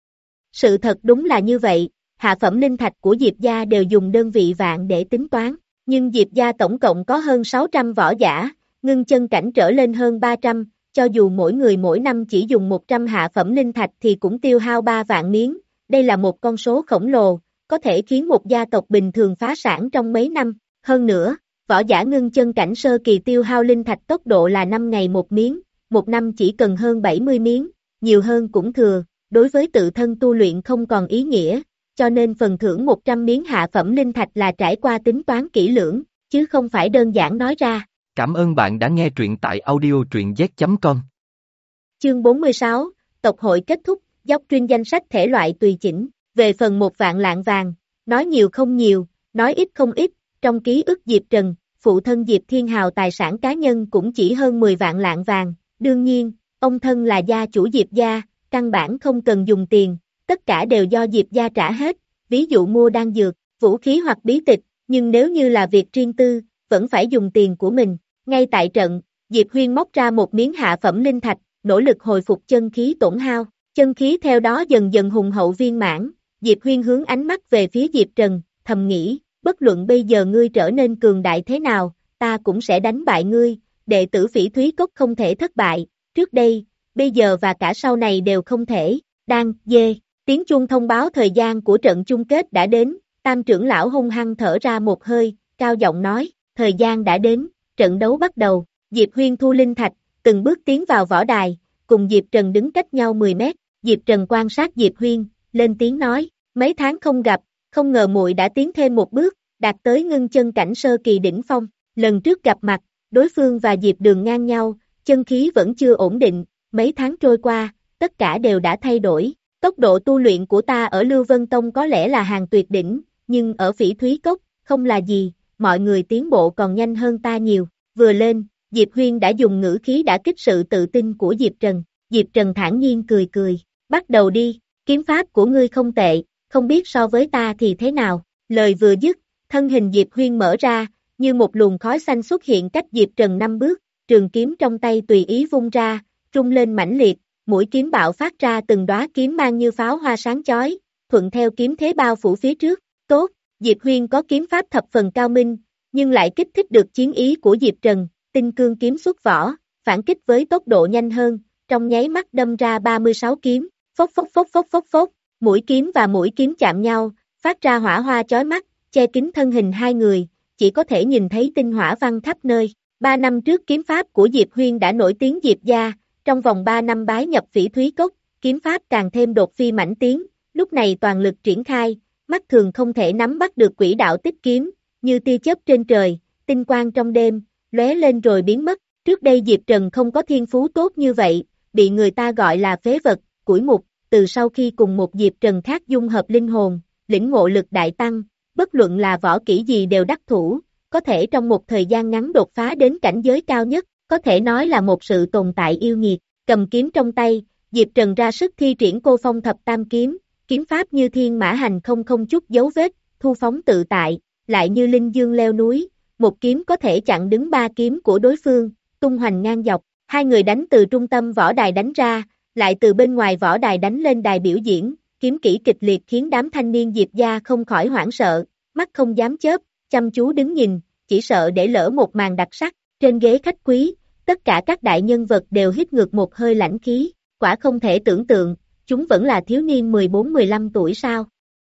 Sự thật đúng là như vậy, hạ phẩm linh thạch của Diệp gia đều dùng đơn vị vạn để tính toán, nhưng Diệp gia tổng cộng có hơn sáu trăm võ giả, ngưng chân cảnh trở lên hơn ba trăm, cho dù mỗi người mỗi năm chỉ dùng một trăm hạ phẩm linh thạch thì cũng tiêu hao ba vạn miếng, đây là một con số khổng lồ, có thể khiến một gia tộc bình thường phá sản trong mấy năm, hơn nữa, võ giả ngưng chân cảnh sơ kỳ tiêu hao linh thạch tốc độ là năm ngày một miếng, một năm chỉ cần hơn bảy mươi miếng, nhiều hơn cũng thừa, đối với tự thân tu luyện không còn ý nghĩa, cho nên phần thưởng một trăm miếng hạ phẩm linh thạch là trải qua tính toán kỹ lưỡng, chứ không phải đơn giản nói ra. Cảm ơn bạn đã nghe truyện tại audio truyện z chấm com. Chương bốn mươi sáu, Tộc hội kết thúc, dốc chuyên danh sách thể loại tùy chỉnh, về phần một vạn lạng vàng, nói nhiều không nhiều, nói ít không ít, trong ký ức Diệp Trần, phụ thân Diệp Thiên Hào tài sản cá nhân cũng chỉ hơn mười vạn lạng vàng, đương nhiên, ông thân là gia chủ Diệp gia, căn bản không cần dùng tiền, tất cả đều do Diệp gia trả hết, ví dụ mua đan dược, vũ khí hoặc bí tịch, nhưng nếu như là việc riêng tư, vẫn phải dùng tiền của mình. Ngay tại trận, Diệp Huyên móc ra một miếng hạ phẩm linh thạch, nỗ lực hồi phục chân khí tổn hao, chân khí theo đó dần dần hùng hậu viên mãn, Diệp Huyên hướng ánh mắt về phía Diệp Trần, thầm nghĩ, bất luận bây giờ ngươi trở nên cường đại thế nào, ta cũng sẽ đánh bại ngươi, đệ tử Phỉ Thúy Cốc không thể thất bại, trước đây, bây giờ và cả sau này đều không thể, đang, dê, tiếng chuông thông báo thời gian của trận chung kết đã đến, Tam trưởng lão hung hăng thở ra một hơi, cao giọng nói, thời gian đã đến, trận đấu bắt đầu, Diệp Huyên thu linh thạch, từng bước tiến vào võ đài, cùng Diệp Trần đứng cách nhau mười mét, Diệp Trần quan sát Diệp Huyên, lên tiếng nói, mấy tháng không gặp, không ngờ muội đã tiến thêm một bước, đạt tới ngưng chân cảnh sơ kỳ đỉnh phong, lần trước gặp mặt, đối phương và Diệp Đường ngang nhau, chân khí vẫn chưa ổn định, mấy tháng trôi qua, tất cả đều đã thay đổi, tốc độ tu luyện của ta ở Lưu Vân Tông có lẽ là hàng tuyệt đỉnh, nhưng ở Phỉ Thúy Cốc, không là gì, mọi người tiến bộ còn nhanh hơn ta nhiều, vừa lên, Diệp Huyên đã dùng ngữ khí đã kích sự tự tin của Diệp Trần, Diệp Trần thản nhiên cười cười, bắt đầu đi, kiếm pháp của ngươi không tệ, không biết so với ta thì thế nào, lời vừa dứt, thân hình Diệp Huyên mở ra, như một luồng khói xanh xuất hiện cách Diệp Trần năm bước, trường kiếm trong tay tùy ý vung ra, rung lên mãnh liệt, mũi kiếm bạo phát ra từng đóa kiếm mang như pháo hoa sáng chói, thuận theo kiếm thế bao phủ phía trước, tốt, Diệp Huyên có kiếm pháp thập phần cao minh, nhưng lại kích thích được chiến ý của Diệp Trần, tinh cương kiếm xuất vỏ, phản kích với tốc độ nhanh hơn, trong nháy mắt đâm ra ba mươi sáu kiếm, phốc phốc phốc phốc phốc phốc, mũi kiếm và mũi kiếm chạm nhau, phát ra hỏa hoa chói mắt, che kín thân hình hai người, chỉ có thể nhìn thấy tinh hỏa văng khắp nơi. Ba năm trước kiếm pháp của Diệp Huyên đã nổi tiếng Diệp gia, trong vòng ba năm bái nhập Phỉ Thúy Cốc, kiếm pháp càng thêm đột phi mãnh tiến, lúc này toàn lực triển khai, mắt thường không thể nắm bắt được quỹ đạo tích kiếm, như tia chớp trên trời, tinh quang trong đêm, lóe lên rồi biến mất. Trước đây Diệp Trần không có thiên phú tốt như vậy, bị người ta gọi là phế vật, củi mục, từ sau khi cùng một Diệp Trần khác dung hợp linh hồn, lĩnh ngộ lực đại tăng, bất luận là võ kỹ gì đều đắc thủ, có thể trong một thời gian ngắn đột phá đến cảnh giới cao nhất, có thể nói là một sự tồn tại yêu nghiệt, cầm kiếm trong tay, Diệp Trần ra sức thi triển cô phong thập tam kiếm, kiếm pháp như thiên mã hành không không chút dấu vết, thu phóng tự tại, lại như linh dương leo núi, một kiếm có thể chặn đứng ba kiếm của đối phương, tung hoành ngang dọc, hai người đánh từ trung tâm võ đài đánh ra, lại từ bên ngoài võ đài đánh lên đài biểu diễn, kiếm kỹ kịch liệt khiến đám thanh niên Diệp gia không khỏi hoảng sợ, mắt không dám chớp, chăm chú đứng nhìn, chỉ sợ để lỡ một màn đặc sắc, trên ghế khách quý, tất cả các đại nhân vật đều hít ngược một hơi lãnh khí, quả không thể tưởng tượng, chúng vẫn là thiếu niên mười bốn mười lăm tuổi sao.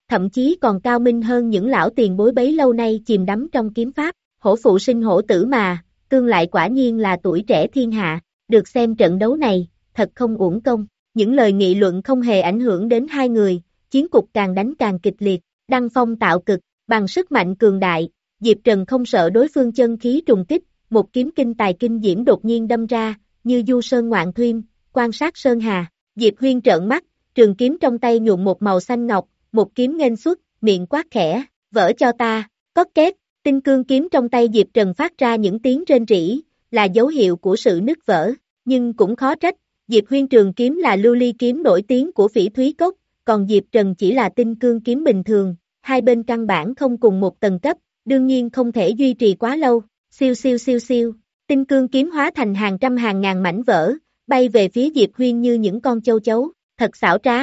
thậm chí còn cao minh hơn những lão tiền bối bấy lâu nay chìm đắm trong kiếm pháp, hổ phụ sinh hổ tử mà, tương lại quả nhiên là tuổi trẻ thiên hạ, được xem trận đấu này, thật không uổng công, những lời nghị luận không hề ảnh hưởng đến hai người, chiến cục càng đánh càng kịch liệt, đăng phong tạo cực, bằng sức mạnh cường đại, Diệp Trần không sợ đối phương chân khí trùng kích, một kiếm kinh tài kinh diễm đột nhiên đâm ra, như du sơn ngoạn thuyên, quan sát sơn hà, Diệp Huyên trợn mắt, trường kiếm trong tay nhuộm một màu xanh ngọc, một kiếm nghênh xuất, miệng quát khẽ, vỡ cho ta, có két, tinh cương kiếm trong tay Diệp Trần phát ra những tiếng rên rỉ, là dấu hiệu của sự nứt vỡ, nhưng cũng khó trách, Diệp Huyên trường kiếm là lưu ly kiếm nổi tiếng của Phỉ Thúy Cốc, còn Diệp Trần chỉ là tinh cương kiếm bình thường, hai bên căn bản không cùng một tầng cấp, đương nhiên không thể duy trì quá lâu, siêu siêu siêu siêu, tinh cương kiếm hóa thành hàng trăm hàng ngàn mảnh vỡ, bay về phía Diệp Huyên như những con châu chấu, thật xảo trá.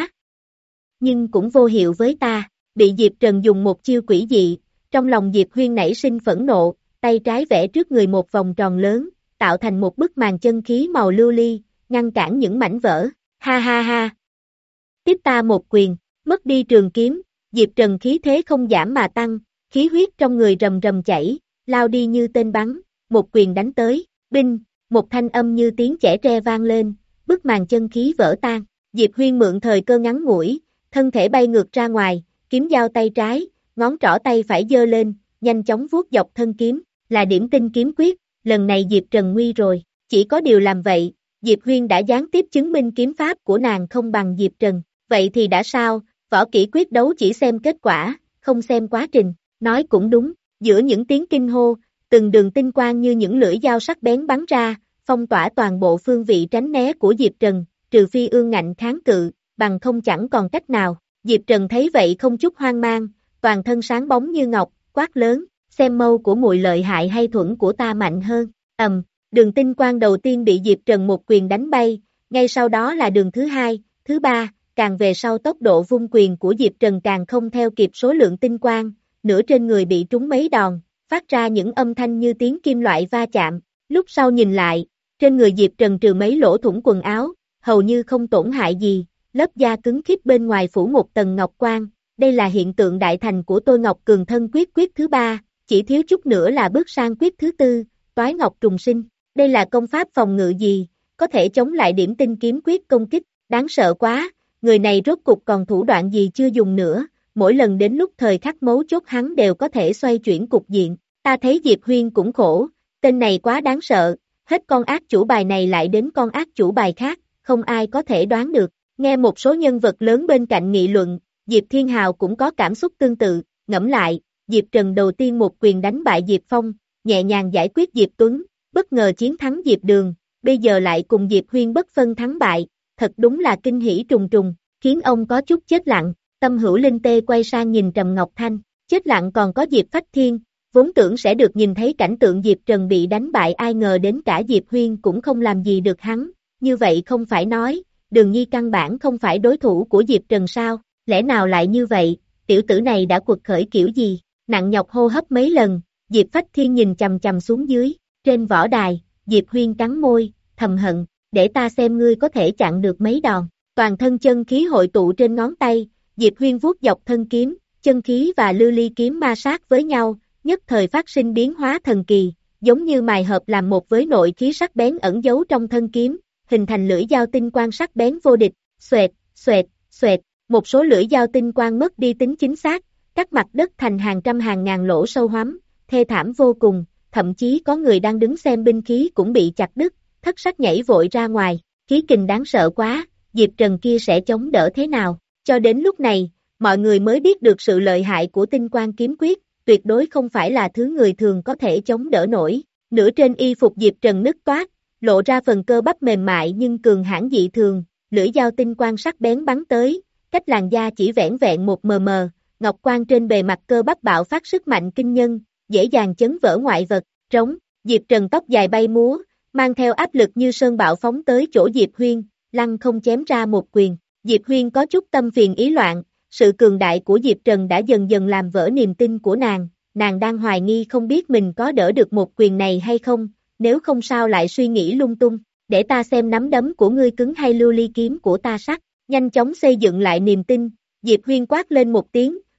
Nhưng cũng vô hiệu với ta, bị Diệp Trần dùng một chiêu quỷ dị, trong lòng Diệp Huyên nảy sinh phẫn nộ, tay trái vẽ trước người một vòng tròn lớn, tạo thành một bức màn chân khí màu lưu ly, ngăn cản những mảnh vỡ, ha ha ha. Tiếp ta một quyền, mất đi trường kiếm, Diệp Trần khí thế không giảm mà tăng, khí huyết trong người rầm rầm chảy, lao đi như tên bắn, một quyền đánh tới, binh, một thanh âm như tiếng chẻ tre vang lên, bức màn chân khí vỡ tan, Diệp Huyên mượn thời cơ ngắn ngủi, thân thể bay ngược ra ngoài, kiếm dao tay trái, ngón trỏ tay phải giơ lên, nhanh chóng vuốt dọc thân kiếm, là điểm tinh kiếm quyết, lần này Diệp Trần nguy rồi, chỉ có điều làm vậy, Diệp Huyên đã gián tiếp chứng minh kiếm pháp của nàng không bằng Diệp Trần, vậy thì đã sao, võ kỹ quyết đấu chỉ xem kết quả, không xem quá trình, nói cũng đúng, giữa những tiếng kinh hô, từng đường tinh quang như những lưỡi dao sắc bén bắn ra, phong tỏa toàn bộ phương vị tránh né của Diệp Trần, trừ phi ương ngạnh kháng cự, bằng không chẳng còn cách nào, Diệp Trần thấy vậy không chút hoang mang, toàn thân sáng bóng như ngọc, quát lớn, xem mâu của muội lợi hại hay thuẫn của ta mạnh hơn, ầm, đường tinh quang đầu tiên bị Diệp Trần một quyền đánh bay, ngay sau đó là đường thứ hai, thứ ba, càng về sau tốc độ vung quyền của Diệp Trần càng không theo kịp số lượng tinh quang, nửa trên người bị trúng mấy đòn, phát ra những âm thanh như tiếng kim loại va chạm, lúc sau nhìn lại, trên người Diệp Trần trừ mấy lỗ thủng quần áo, hầu như không tổn hại gì, lớp da cứng khít bên ngoài phủ một tầng ngọc quang, đây là hiện tượng đại thành của Tôi Ngọc Cường Thân Quyết quyết thứ ba, chỉ thiếu chút nữa là bước sang quyết thứ tư, Toái Ngọc Trùng Sinh, đây là công pháp phòng ngự gì, có thể chống lại điểm tinh kiếm quyết công kích, đáng sợ quá, người này rốt cục còn thủ đoạn gì chưa dùng nữa, mỗi lần đến lúc thời khắc mấu chốt hắn đều có thể xoay chuyển cục diện, ta thấy Diệp Huyên cũng khổ, tên này quá đáng sợ, hết con ác chủ bài này lại đến con ác chủ bài khác, không ai có thể đoán được, nghe một số nhân vật lớn bên cạnh nghị luận, Diệp Thiên Hào cũng có cảm xúc tương tự, ngẫm lại, Diệp Trần đầu tiên một quyền đánh bại Diệp Phong, nhẹ nhàng giải quyết Diệp Tuấn, bất ngờ chiến thắng Diệp Đường, bây giờ lại cùng Diệp Huyên bất phân thắng bại, thật đúng là kinh hỉ trùng trùng, khiến ông có chút chết lặng, Tâm Hữu Linh Tê quay sang nhìn Trầm Ngọc Thanh, chết lặng còn có Diệp Phách Thiên, vốn tưởng sẽ được nhìn thấy cảnh tượng Diệp Trần bị đánh bại ai ngờ đến cả Diệp Huyên cũng không làm gì được hắn, như vậy không phải nói, Đường Nhi căn bản không phải đối thủ của Diệp Trần sao, lẽ nào lại như vậy, tiểu tử này đã quật khởi kiểu gì, nặng nhọc hô hấp mấy lần, Diệp Phách Thiên nhìn chầm chầm xuống dưới, trên võ đài, Diệp Huyên cắn môi, thầm hận, để ta xem ngươi có thể chặn được mấy đòn, toàn thân chân khí hội tụ trên ngón tay, Diệp Huyên vuốt dọc thân kiếm, chân khí và lưu ly kiếm ma sát với nhau, nhất thời phát sinh biến hóa thần kỳ, giống như mài hợp làm một với nội khí sắc bén ẩn giấu trong thân kiếm, hình thành lưỡi dao tinh quang sắc bén vô địch, xoẹt, xoẹt, xoẹt, một số lưỡi dao tinh quang mất đi tính chính xác, cắt mặt đất thành hàng trăm hàng ngàn lỗ sâu hoắm, thê thảm vô cùng, thậm chí có người đang đứng xem binh khí cũng bị chặt đứt, thất sắc nhảy vội ra ngoài, khí kình đáng sợ quá, Diệp Trần kia sẽ chống đỡ thế nào, cho đến lúc này, mọi người mới biết được sự lợi hại của tinh quang kiếm quyết, tuyệt đối không phải là thứ người thường có thể chống đỡ nổi, nửa trên y phục Diệp Trần nứt toát, lộ ra phần cơ bắp mềm mại nhưng cường hãn dị thường, lưỡi dao tinh quang sắc bén bắn tới, cách làn da chỉ vẻn vẹn một mờ mờ, ngọc quang trên bề mặt cơ bắp bạo phát sức mạnh kinh nhân, dễ dàng chấn vỡ ngoại vật, trống, Diệp Trần tóc dài bay múa, mang theo áp lực như sơn bạo phóng tới chỗ Diệp Huyên, lăng không chém ra một quyền, Diệp Huyên có chút tâm phiền ý loạn, sự cường đại của Diệp Trần đã dần dần làm vỡ niềm tin của nàng, nàng đang hoài nghi không biết mình có đỡ được một quyền này hay không, nếu không sao lại suy nghĩ lung tung, để ta xem nắm đấm của ngươi cứng hay lưu ly kiếm của ta sắc, nhanh chóng xây dựng lại niềm tin, Diệp Huyên quát lên một tiếng,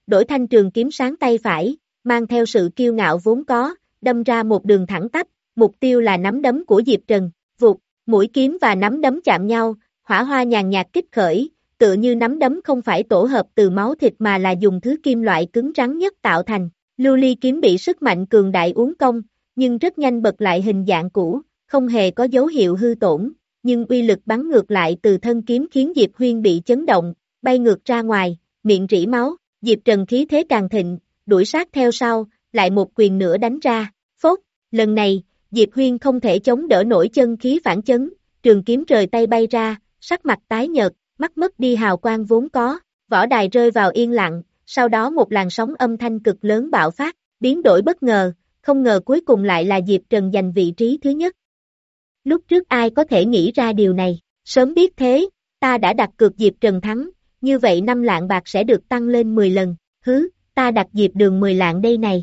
đổi thanh trường kiếm sáng tay phải, mang theo sự kiêu ngạo vốn có, đâm ra một đường thẳng tắp, mục tiêu là nắm đấm của Diệp Trần, vụt, mũi kiếm và nắm đấm chạm nhau, hỏa hoa nhàn nhạt kích khởi, tựa như nắm đấm không phải tổ hợp từ máu thịt mà là dùng thứ kim loại cứng rắn nhất tạo thành. Lưu ly kiếm bị sức mạnh cường đại uốn cong, nhưng rất nhanh bật lại hình dạng cũ, không hề có dấu hiệu hư tổn, nhưng uy lực bắn ngược lại từ thân kiếm khiến Diệp Huyên bị chấn động, bay ngược ra ngoài, miệng rỉ máu, Diệp Trần khí thế càng thịnh, đuổi sát theo sau, lại một quyền nữa đánh ra, phốt, lần này, Diệp Huyên không thể chống đỡ nổi chân khí phản chấn, trường kiếm rời tay bay ra, sắc mặt tái nhợt, mắt mất đi hào quang vốn có, võ đài rơi vào yên lặng, sau đó một làn sóng âm thanh cực lớn bạo phát, biến đổi bất ngờ, không ngờ cuối cùng lại là Diệp Trần giành vị trí thứ nhất. Lúc trước ai có thể nghĩ ra điều này, sớm biết thế, ta đã đặt cược Diệp Trần thắng, như vậy năm lạng bạc sẽ được tăng lên mười lần, hứ, ta đặt Diệp Đường mười lạng đây này.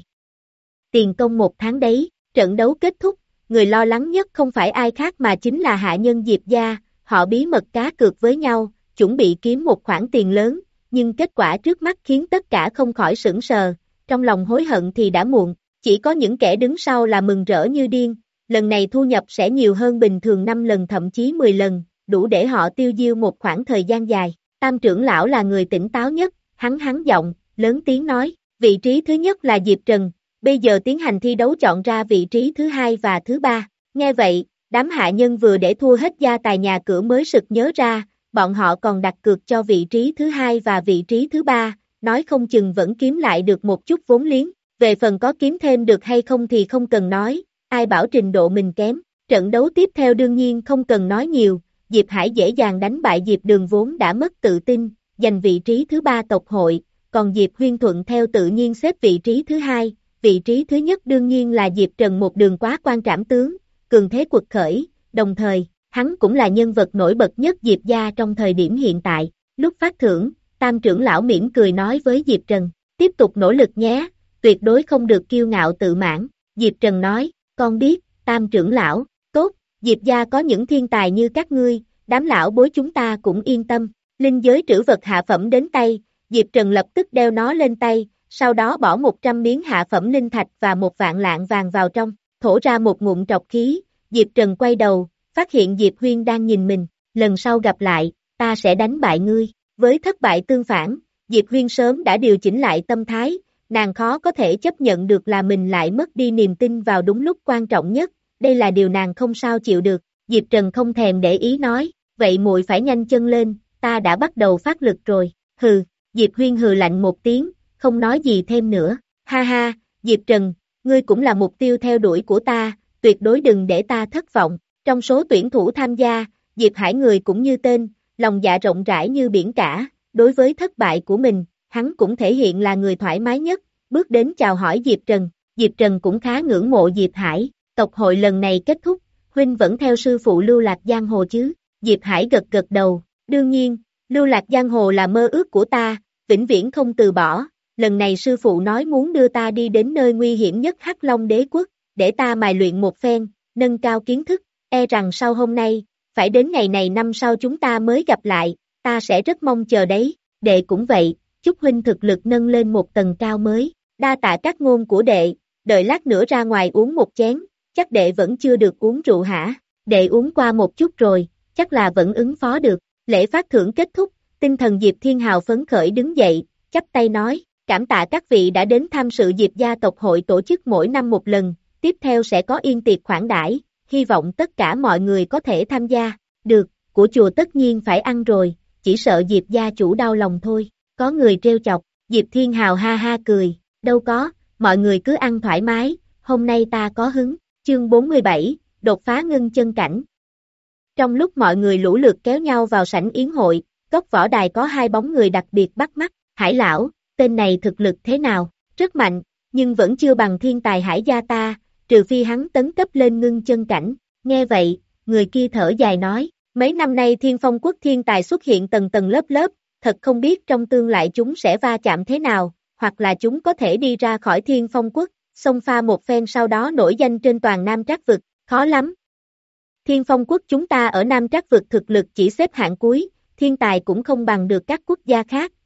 Tiền công một tháng đấy, trận đấu kết thúc, người lo lắng nhất không phải ai khác mà chính là hạ nhân Diệp gia, họ bí mật cá cược với nhau, chuẩn bị kiếm một khoản tiền lớn, nhưng kết quả trước mắt khiến tất cả không khỏi sững sờ, trong lòng hối hận thì đã muộn, chỉ có những kẻ đứng sau là mừng rỡ như điên, lần này thu nhập sẽ nhiều hơn bình thường năm lần thậm chí mười lần, đủ để họ tiêu diêu một khoảng thời gian dài. Tam trưởng lão là người tỉnh táo nhất, hắn hắn giọng, lớn tiếng nói, vị trí thứ nhất là Diệp Trần, bây giờ tiến hành thi đấu chọn ra vị trí thứ hai và thứ ba. Nghe vậy, đám hạ nhân vừa để thua hết gia tài nhà cửa mới sực nhớ ra, bọn họ còn đặt cược cho vị trí thứ hai và vị trí thứ ba, nói không chừng vẫn kiếm lại được một chút vốn liếng, về phần có kiếm thêm được hay không thì không cần nói, ai bảo trình độ mình kém. Trận đấu tiếp theo đương nhiên không cần nói nhiều, Diệp Hải dễ dàng đánh bại Diệp Đường vốn đã mất tự tin, giành vị trí thứ ba tộc hội, còn Diệp Huyên thuận theo tự nhiên xếp vị trí thứ hai, vị trí thứ nhất đương nhiên là Diệp Trần một đường quá quan trảm tướng, cường thế quật khởi, đồng thời, hắn cũng là nhân vật nổi bật nhất Diệp gia trong thời điểm hiện tại. Lúc phát thưởng, Tam trưởng lão mỉm cười nói với Diệp Trần, tiếp tục nỗ lực nhé, tuyệt đối không được kiêu ngạo tự mãn. Diệp Trần nói, con biết, Tam trưởng lão, tốt, Diệp gia có những thiên tài như các ngươi, đám lão bối chúng ta cũng yên tâm. Linh giới trữ vật hạ phẩm đến tay, Diệp Trần lập tức đeo nó lên tay, sau đó bỏ một trăm miếng hạ phẩm linh thạch và một vạn lạng vàng vào trong, thổ ra một ngụm trọc khí, Diệp Trần quay đầu, phát hiện Diệp Huyên đang nhìn mình, lần sau gặp lại, ta sẽ đánh bại ngươi. Với thất bại tương phản, Diệp Huyên sớm đã điều chỉnh lại tâm thái, nàng khó có thể chấp nhận được là mình lại mất đi niềm tin vào đúng lúc quan trọng nhất, đây là điều nàng không sao chịu được. Diệp Trần không thèm để ý nói, vậy muội phải nhanh chân lên, ta đã bắt đầu phát lực rồi. Hừ, Diệp Huyên hừ lạnh một tiếng, không nói gì thêm nữa. Ha ha, Diệp Trần, ngươi cũng là mục tiêu theo đuổi của ta, tuyệt đối đừng để ta thất vọng. Trong số tuyển thủ tham gia, Diệp Hải người cũng như tên, lòng dạ rộng rãi như biển cả, đối với thất bại của mình, hắn cũng thể hiện là người thoải mái nhất, bước đến chào hỏi Diệp Trần. Diệp Trần cũng khá ngưỡng mộ Diệp Hải, tộc hội lần này kết thúc, huynh vẫn theo sư phụ lưu lạc giang hồ chứ? Diệp Hải gật gật đầu, đương nhiên, lưu lạc giang hồ là mơ ước của ta, vĩnh viễn không từ bỏ, lần này sư phụ nói muốn đưa ta đi đến nơi nguy hiểm nhất Hắc Long Đế quốc, để ta mài luyện một phen, nâng cao kiến thức, e rằng sau hôm nay, phải đến ngày này năm sau chúng ta mới gặp lại, ta sẽ rất mong chờ đấy. Đệ cũng vậy, chúc huynh thực lực nâng lên một tầng cao mới, đa tạ các ngôn của đệ, đợi lát nữa ra ngoài uống một chén, chắc đệ vẫn chưa được uống rượu hả? Đệ uống qua một chút rồi, chắc là vẫn ứng phó được. Lễ phát thưởng kết thúc, tinh thần Diệp Thiên Hào phấn khởi đứng dậy, chắp tay nói, cảm tạ các vị đã đến tham sự Diệp gia tộc hội tổ chức mỗi năm một lần, tiếp theo sẽ có yên tiệc khoản đãi, hy vọng tất cả mọi người có thể tham gia. Được, của chùa tất nhiên phải ăn rồi, chỉ sợ Diệp gia chủ đau lòng thôi. Có người trêu chọc, Diệp Thiên Hào ha ha cười, đâu có, mọi người cứ ăn thoải mái, hôm nay ta có hứng. Chương bốn mươi bảy, đột phá ngưng chân cảnh. Trong lúc mọi người lũ lượt kéo nhau vào sảnh yến hội, góc võ đài có hai bóng người đặc biệt bắt mắt. Hải lão, tên này thực lực thế nào? Rất mạnh, nhưng vẫn chưa bằng thiên tài Hải gia ta, trừ phi hắn tấn cấp lên ngưng chân cảnh. Nghe vậy, người kia thở dài nói, mấy năm nay Thiên Phong quốc thiên tài xuất hiện tầng tầng lớp lớp, thật không biết trong tương lai chúng sẽ va chạm thế nào, hoặc là chúng có thể đi ra khỏi Thiên Phong quốc, xông pha một phen sau đó nổi danh trên toàn Nam Trác vực, khó lắm. Thiên Phong quốc chúng ta ở Nam Trác vực thực lực chỉ xếp hạng cuối, thiên tài cũng không bằng được các quốc gia khác,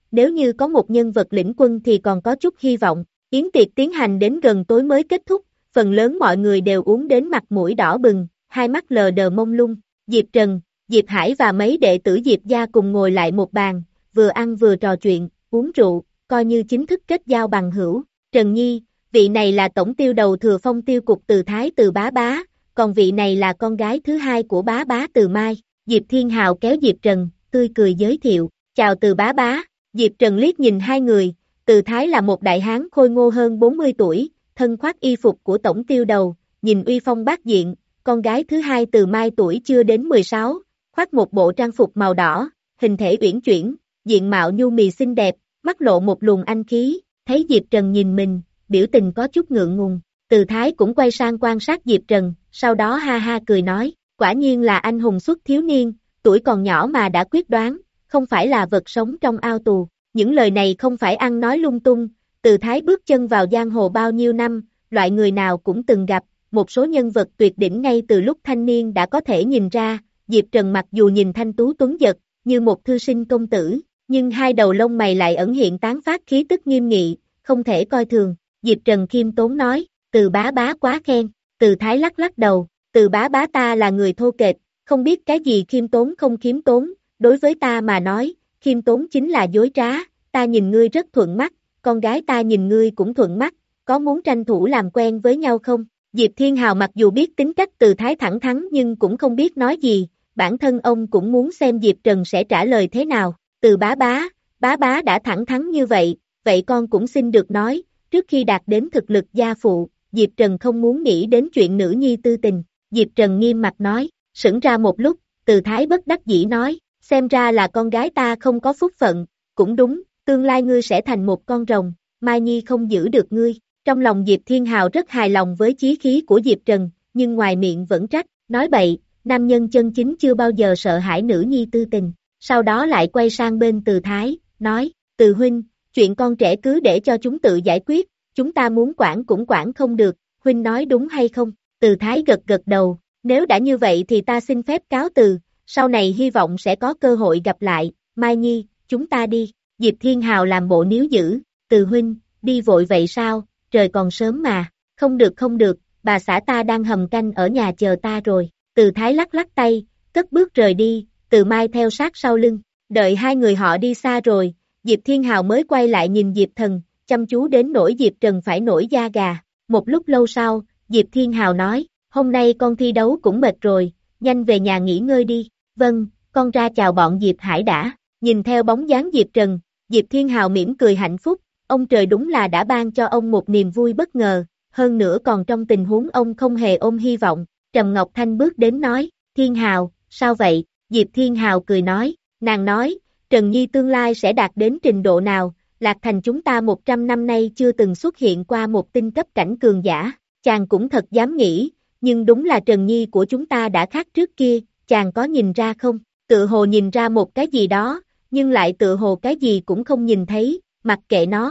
nếu như có một nhân vật lĩnh quân thì còn có chút hy vọng. Yến tiệc tiến hành đến gần tối mới kết thúc, phần lớn mọi người đều uống đến mặt mũi đỏ bừng, hai mắt lờ đờ mông lung. Diệp Trần, Diệp Hải và mấy đệ tử Diệp gia cùng ngồi lại một bàn, vừa ăn vừa trò chuyện, uống rượu, coi như chính thức kết giao bằng hữu. Trần Nhi, vị này là tổng tiêu đầu Thừa Phong tiêu cục Từ Thái Từ Bá Bá, còn vị này là con gái thứ hai của Bá Bá Từ Mai. Diệp Thiên Hào kéo Diệp Trần, tươi cười giới thiệu, chào Từ Bá Bá. Diệp Trần liếc nhìn hai người, Từ Thái là một đại hán khôi ngô hơn bốn mươi tuổi, thân khoác y phục của tổng tiêu đầu, nhìn uy phong bát diện, con gái thứ hai Từ Mai tuổi chưa đến mười sáu, khoác một bộ trang phục màu đỏ, hình thể uyển chuyển, diện mạo nhu mì xinh đẹp, mắt lộ một luồng anh khí, thấy Diệp Trần nhìn mình, biểu tình có chút ngượng ngùng. Từ Thái cũng quay sang quan sát Diệp Trần, sau đó ha ha cười nói, quả nhiên là anh hùng xuất thiếu niên, tuổi còn nhỏ mà đã quyết đoán, không phải là vật sống trong ao tù. Những lời này không phải ăn nói lung tung, Từ Thái bước chân vào giang hồ bao nhiêu năm, loại người nào cũng từng gặp, một số nhân vật tuyệt đỉnh ngay từ lúc thanh niên đã có thể nhìn ra, Diệp Trần mặc dù nhìn thanh tú tuấn giật, như một thư sinh công tử, nhưng hai đầu lông mày lại ẩn hiện tán phát khí tức nghiêm nghị, không thể coi thường. Diệp Trần khiêm tốn nói, Từ Bá Bá quá khen. Từ Thái lắc lắc đầu, Từ Bá Bá ta là người thô kệch, không biết cái gì khiêm tốn không khiêm tốn, đối với ta mà nói, khiêm tốn chính là dối trá, ta nhìn ngươi rất thuận mắt, con gái ta nhìn ngươi cũng thuận mắt, có muốn tranh thủ làm quen với nhau không? Diệp Thiên Hào mặc dù biết tính cách Từ Thái thẳng thắn nhưng cũng không biết nói gì, bản thân ông cũng muốn xem Diệp Trần sẽ trả lời thế nào. Từ Bá Bá, Bá Bá đã thẳng thắn như vậy, vậy con cũng xin được nói, trước khi đạt đến thực lực gia phụ, Diệp Trần không muốn nghĩ đến chuyện nữ nhi tư tình. Diệp Trần nghiêm mặt nói, sững ra một lúc, Từ Thái bất đắc dĩ nói, xem ra là con gái ta không có phúc phận, cũng đúng, tương lai ngươi sẽ thành một con rồng, Mai Nhi không giữ được ngươi. Trong lòng Diệp Thiên Hào rất hài lòng với chí khí của Diệp Trần, nhưng ngoài miệng vẫn trách, nói bậy, nam nhân chân chính chưa bao giờ sợ hãi nữ nhi tư tình. Sau đó lại quay sang bên Từ Thái, nói, Từ huynh, chuyện con trẻ cứ để cho chúng tự giải quyết, chúng ta muốn quản cũng quản không được, huynh nói đúng hay không? Từ Thái gật gật đầu, nếu đã như vậy thì ta xin phép cáo từ, sau này hy vọng sẽ có cơ hội gặp lại, Mai Nhi, chúng ta đi. Diệp Thiên Hào làm bộ níu giữ, Từ huynh, đi vội vậy sao, trời còn sớm mà, không được không được, bà xã ta đang hầm canh ở nhà chờ ta rồi. Từ Thái lắc lắc tay, cất bước rời đi, Từ Mai theo sát sau lưng, đợi hai người họ đi xa rồi, Diệp Thiên Hào mới quay lại nhìn Diệp Thần, chăm chú đến nỗi Diệp Trần phải nổi da gà. Một lúc lâu sau, Diệp Thiên Hào nói, hôm nay con thi đấu cũng mệt rồi, nhanh về nhà nghỉ ngơi đi. Vâng, con ra chào bọn Diệp Hải đã. Nhìn theo bóng dáng Diệp Trần, Diệp Thiên Hào mỉm cười hạnh phúc, ông trời đúng là đã ban cho ông một niềm vui bất ngờ, hơn nữa còn trong tình huống ông không hề ôm hy vọng. Trầm Ngọc Thanh bước đến nói, Thiên Hào, sao vậy? Diệp Thiên Hào cười nói, nàng nói, Trần Nhi tương lai sẽ đạt đến trình độ nào, Lạc Thành chúng ta một trăm năm nay chưa từng xuất hiện qua một tinh cấp cảnh cường giả, chàng cũng thật dám nghĩ, nhưng đúng là Trần Nhi của chúng ta đã khác trước kia, chàng có nhìn ra không? Tự hồ nhìn ra một cái gì đó, nhưng lại tự hồ cái gì cũng không nhìn thấy, mặc kệ nó.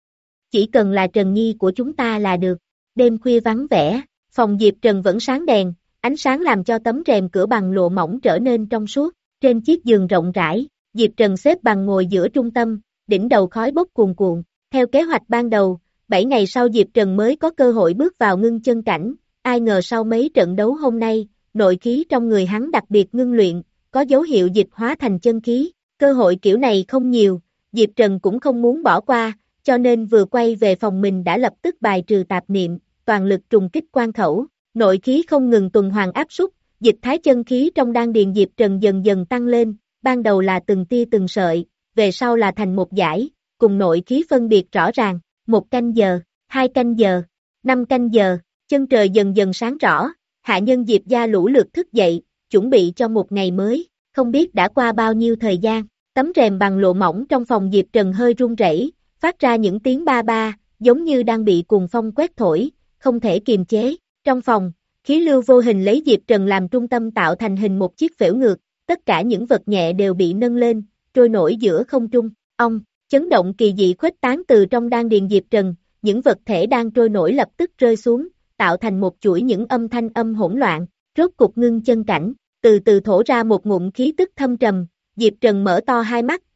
Chỉ cần là Trần Nhi của chúng ta là được. Đêm khuya vắng vẻ, phòng Diệp Trần vẫn sáng đèn, ánh sáng làm cho tấm rèm cửa bằng lụa mỏng trở nên trong suốt. Trên chiếc giường rộng rãi, Diệp Trần xếp bằng ngồi giữa trung tâm, đỉnh đầu khói bốc cuồn cuộn. Theo kế hoạch ban đầu, bảy ngày sau Diệp Trần mới có cơ hội bước vào ngưng chân cảnh, ai ngờ sau mấy trận đấu hôm nay, nội khí trong người hắn đặc biệt ngưng luyện, có dấu hiệu dịch hóa thành chân khí. Cơ hội kiểu này không nhiều, Diệp Trần cũng không muốn bỏ qua, cho nên vừa quay về phòng mình đã lập tức bài trừ tạp niệm, toàn lực trùng kích quan khẩu, nội khí không ngừng tuần hoàn áp súc, dịch thái chân khí trong đan điền Diệp Trần dần dần tăng lên, ban đầu là từng tia từng sợi, về sau là thành một dải, cùng nội khí phân biệt rõ ràng, một canh giờ, hai canh giờ, năm canh giờ, chân trời dần dần sáng rõ, hạ nhân Diệp gia lũ lượt thức dậy, chuẩn bị cho một ngày mới, không biết đã qua bao nhiêu thời gian, tấm rèm bằng lụa mỏng trong phòng Diệp Trần hơi rung rẩy, phát ra những tiếng ba ba, giống như đang bị cuồng phong quét thổi, không thể kiềm chế. Trong phòng, khí lưu vô hình lấy Diệp Trần làm trung tâm tạo thành hình một chiếc phễu ngược, tất cả những vật nhẹ đều bị nâng lên, trôi nổi giữa không trung. Ông, chấn động kỳ dị khuếch tán từ trong đan điền Diệp Trần, những vật thể đang trôi nổi lập tức rơi xuống, tạo thành một chuỗi những âm thanh âm hỗn loạn, rốt cục ngưng chân cảnh, từ từ thổ ra một ngụm khí tức thâm trầm, Diệp Trần mở to hai mắt,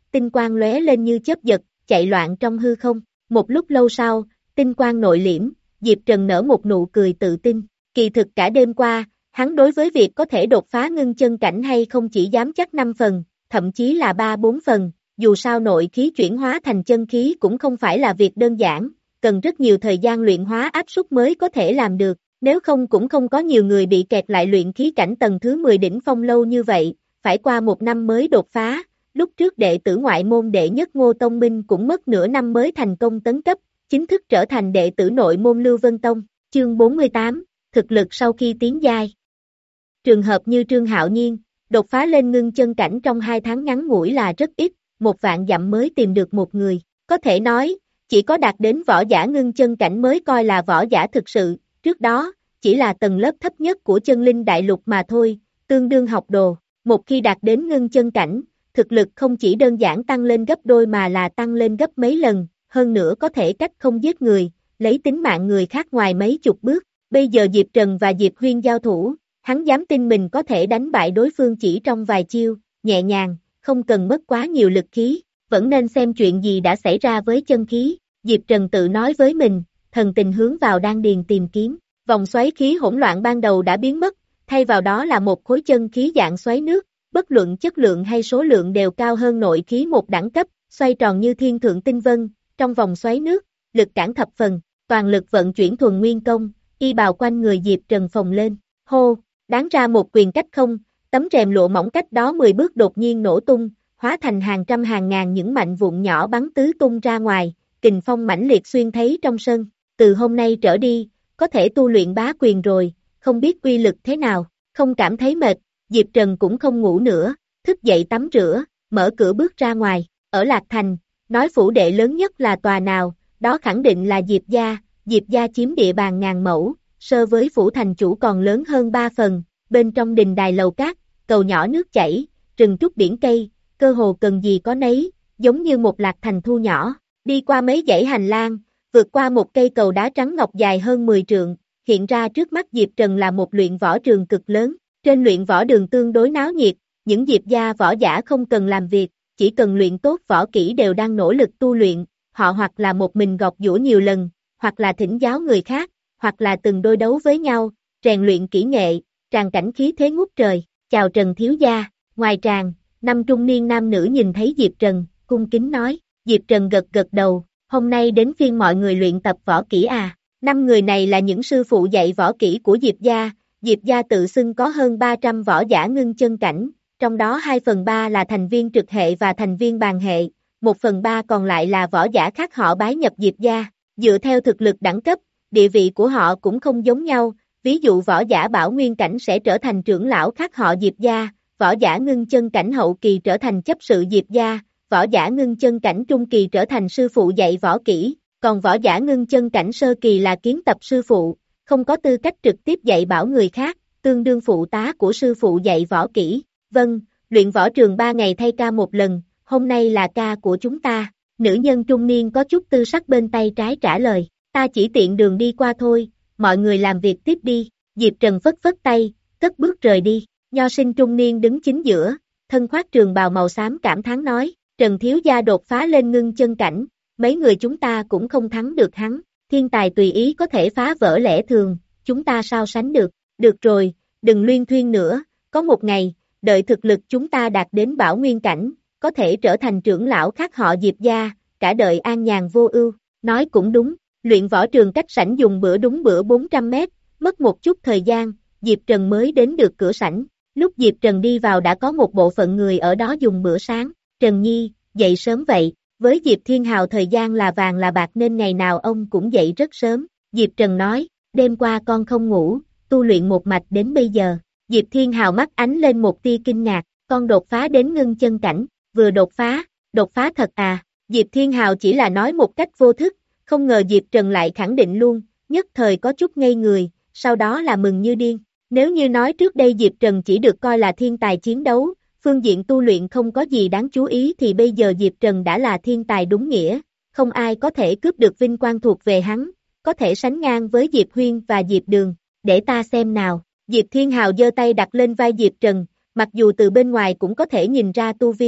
tinh quang lóe lên như chớp giật, chạy loạn trong hư không. Một lúc lâu sau, tinh quang nội liễm, Diệp Trần nở một nụ cười tự tin. Kỳ thực cả đêm qua, hắn đối với việc có thể đột phá ngưng chân cảnh hay không chỉ dám chắc năm phần, thậm chí là ba bốn phần, dù sao nội khí chuyển hóa thành chân khí cũng không phải là việc đơn giản, cần rất nhiều thời gian luyện hóa áp suất mới có thể làm được, nếu không cũng không có nhiều người bị kẹt lại luyện khí cảnh tầng thứ mười đỉnh phong lâu như vậy, phải qua một năm mới đột phá, lúc trước đệ tử ngoại môn đệ nhất Ngô Tông Minh cũng mất nửa năm mới thành công tấn cấp, chính thức trở thành đệ tử nội môn Lưu Vân Tông, chương bốn mươi tám, thực lực sau khi tiến giai. Trường hợp như Trương Hạo Nhiên, đột phá lên ngưng chân cảnh trong hai tháng ngắn ngủi là rất ít, một vạn dặm mới tìm được một người, có thể nói, chỉ có đạt đến võ giả ngưng chân cảnh mới coi là võ giả thực sự, trước đó, chỉ là tầng lớp thấp nhất của chân linh đại lục mà thôi, tương đương học đồ, một khi đạt đến ngưng chân cảnh, thực lực không chỉ đơn giản tăng lên gấp đôi mà là tăng lên gấp mấy lần, hơn nữa có thể cách không giết người, lấy tính mạng người khác ngoài mấy chục bước, bây giờ Diệp Trần và Diệp Huyên giao thủ, hắn dám tin mình có thể đánh bại đối phương chỉ trong vài chiêu, nhẹ nhàng, không cần mất quá nhiều lực khí, vẫn nên xem chuyện gì đã xảy ra với chân khí, Diệp Trần tự nói với mình, thần tình hướng vào đan điền tìm kiếm, vòng xoáy khí hỗn loạn ban đầu đã biến mất, thay vào đó là một khối chân khí dạng xoáy nước, bất luận chất lượng hay số lượng đều cao hơn nội khí một đẳng cấp, xoay tròn như thiên thượng tinh vân, trong vòng xoáy nước, lực cản thập phần, toàn lực vận chuyển thuần nguyên công, y bào quanh người Diệp Trần phồng lên, hô, đáng ra một quyền cách không, tấm rèm lụa mỏng cách đó mười bước đột nhiên nổ tung, hóa thành hàng trăm hàng ngàn những mạnh vụn nhỏ bắn tứ tung ra ngoài, kình phong mãnh liệt xuyên thấy trong sân, từ hôm nay trở đi, có thể tu luyện bá quyền rồi, không biết uy lực thế nào, không cảm thấy mệt, Diệp Trần cũng không ngủ nữa, thức dậy tắm rửa, mở cửa bước ra ngoài, ở Lạc Thành, nói phủ đệ lớn nhất là tòa nào, đó khẳng định là Diệp gia, Diệp gia chiếm địa bàn ngàn mẫu, so với phủ thành chủ còn lớn hơn ba phần, bên trong đình đài lầu cát, cầu nhỏ nước chảy, rừng trúc biển cây, cơ hồ cần gì có nấy, giống như một Lạc Thành thu nhỏ, đi qua mấy dãy hành lang, vượt qua một cây cầu đá trắng ngọc dài hơn mười trượng, hiện ra trước mắt Diệp Trần là một luyện võ trường cực lớn, trên luyện võ đường tương đối náo nhiệt, những Diệp gia võ giả không cần làm việc, chỉ cần luyện tốt võ kỹ đều đang nỗ lực tu luyện, họ hoặc là một mình gọt giũa nhiều lần, hoặc là thỉnh giáo người khác, hoặc là từng đôi đấu với nhau, rèn luyện kỹ nghệ, tràn cảnh khí thế ngút trời, chào Trần thiếu gia, ngoài tràng, năm trung niên nam nữ nhìn thấy Diệp Trần, cung kính nói, Diệp Trần gật gật đầu, hôm nay đến phiên mọi người luyện tập võ kỹ à, năm người này là những sư phụ dạy võ kỹ của Diệp gia, Diệp gia tự xưng có hơn ba trăm võ giả ngưng chân cảnh, trong đó hai phần ba là thành viên trực hệ và thành viên bàn hệ, một phần ba còn lại là võ giả khác họ bái nhập Diệp gia, dựa theo thực lực đẳng cấp, địa vị của họ cũng không giống nhau, ví dụ võ giả bảo nguyên cảnh sẽ trở thành trưởng lão khác họ Diệp gia, võ giả ngưng chân cảnh hậu kỳ trở thành chấp sự Diệp gia, võ giả ngưng chân cảnh trung kỳ trở thành sư phụ dạy võ kỹ, còn võ giả ngưng chân cảnh sơ kỳ là kiến tập sư phụ, không có tư cách trực tiếp dạy bảo người khác, tương đương phụ tá của sư phụ dạy võ kỹ. Vâng, luyện võ trường ba ngày thay ca một lần, hôm nay là ca của chúng ta. Nữ nhân trung niên có chút tư sắc bên tay trái trả lời, ta chỉ tiện đường đi qua thôi, mọi người làm việc tiếp đi. Diệp Trần phất phất tay, cất bước rời đi. Nho sinh trung niên đứng chính giữa, thân khoác trường bào màu xám cảm thán nói, Trần thiếu gia đột phá lên ngưng chân cảnh, mấy người chúng ta cũng không thắng được hắn, thiên tài tùy ý có thể phá vỡ lẽ thường, chúng ta sao sánh được, được rồi, đừng luyên thuyên nữa, có một ngày, đợi thực lực chúng ta đạt đến bảo nguyên cảnh, có thể trở thành trưởng lão khác họ Diệp gia, cả đời an nhàn vô ưu, nói cũng đúng, luyện võ trường cách sảnh dùng bữa đúng bữa bốn trăm mét, mất một chút thời gian, Diệp Trần mới đến được cửa sảnh, lúc Diệp Trần đi vào đã có một bộ phận người ở đó dùng bữa sáng, Trần Nhi, dậy sớm vậy, với Diệp Thiên Hào thời gian là vàng là bạc nên ngày nào ông cũng dậy rất sớm, Diệp Trần nói, đêm qua con không ngủ, tu luyện một mạch đến bây giờ, Diệp Thiên Hào mắt ánh lên một tia kinh ngạc, con đột phá đến ngưng chân cảnh, vừa đột phá, đột phá thật à, Diệp Thiên Hào chỉ là nói một cách vô thức, không ngờ Diệp Trần lại khẳng định luôn, nhất thời có chút ngây người, sau đó là mừng như điên, nếu như nói trước đây Diệp Trần chỉ được coi là thiên tài chiến đấu, phương diện tu luyện không có gì đáng chú ý thì bây giờ Diệp Trần đã là thiên tài đúng nghĩa, không ai có thể cướp được vinh quang thuộc về hắn, có thể sánh ngang với Diệp Huyên và Diệp Đường, để ta xem nào, Diệp Thiên Hào giơ tay đặt lên vai Diệp Trần, mặc dù từ bên ngoài cũng có thể nhìn ra tu vi,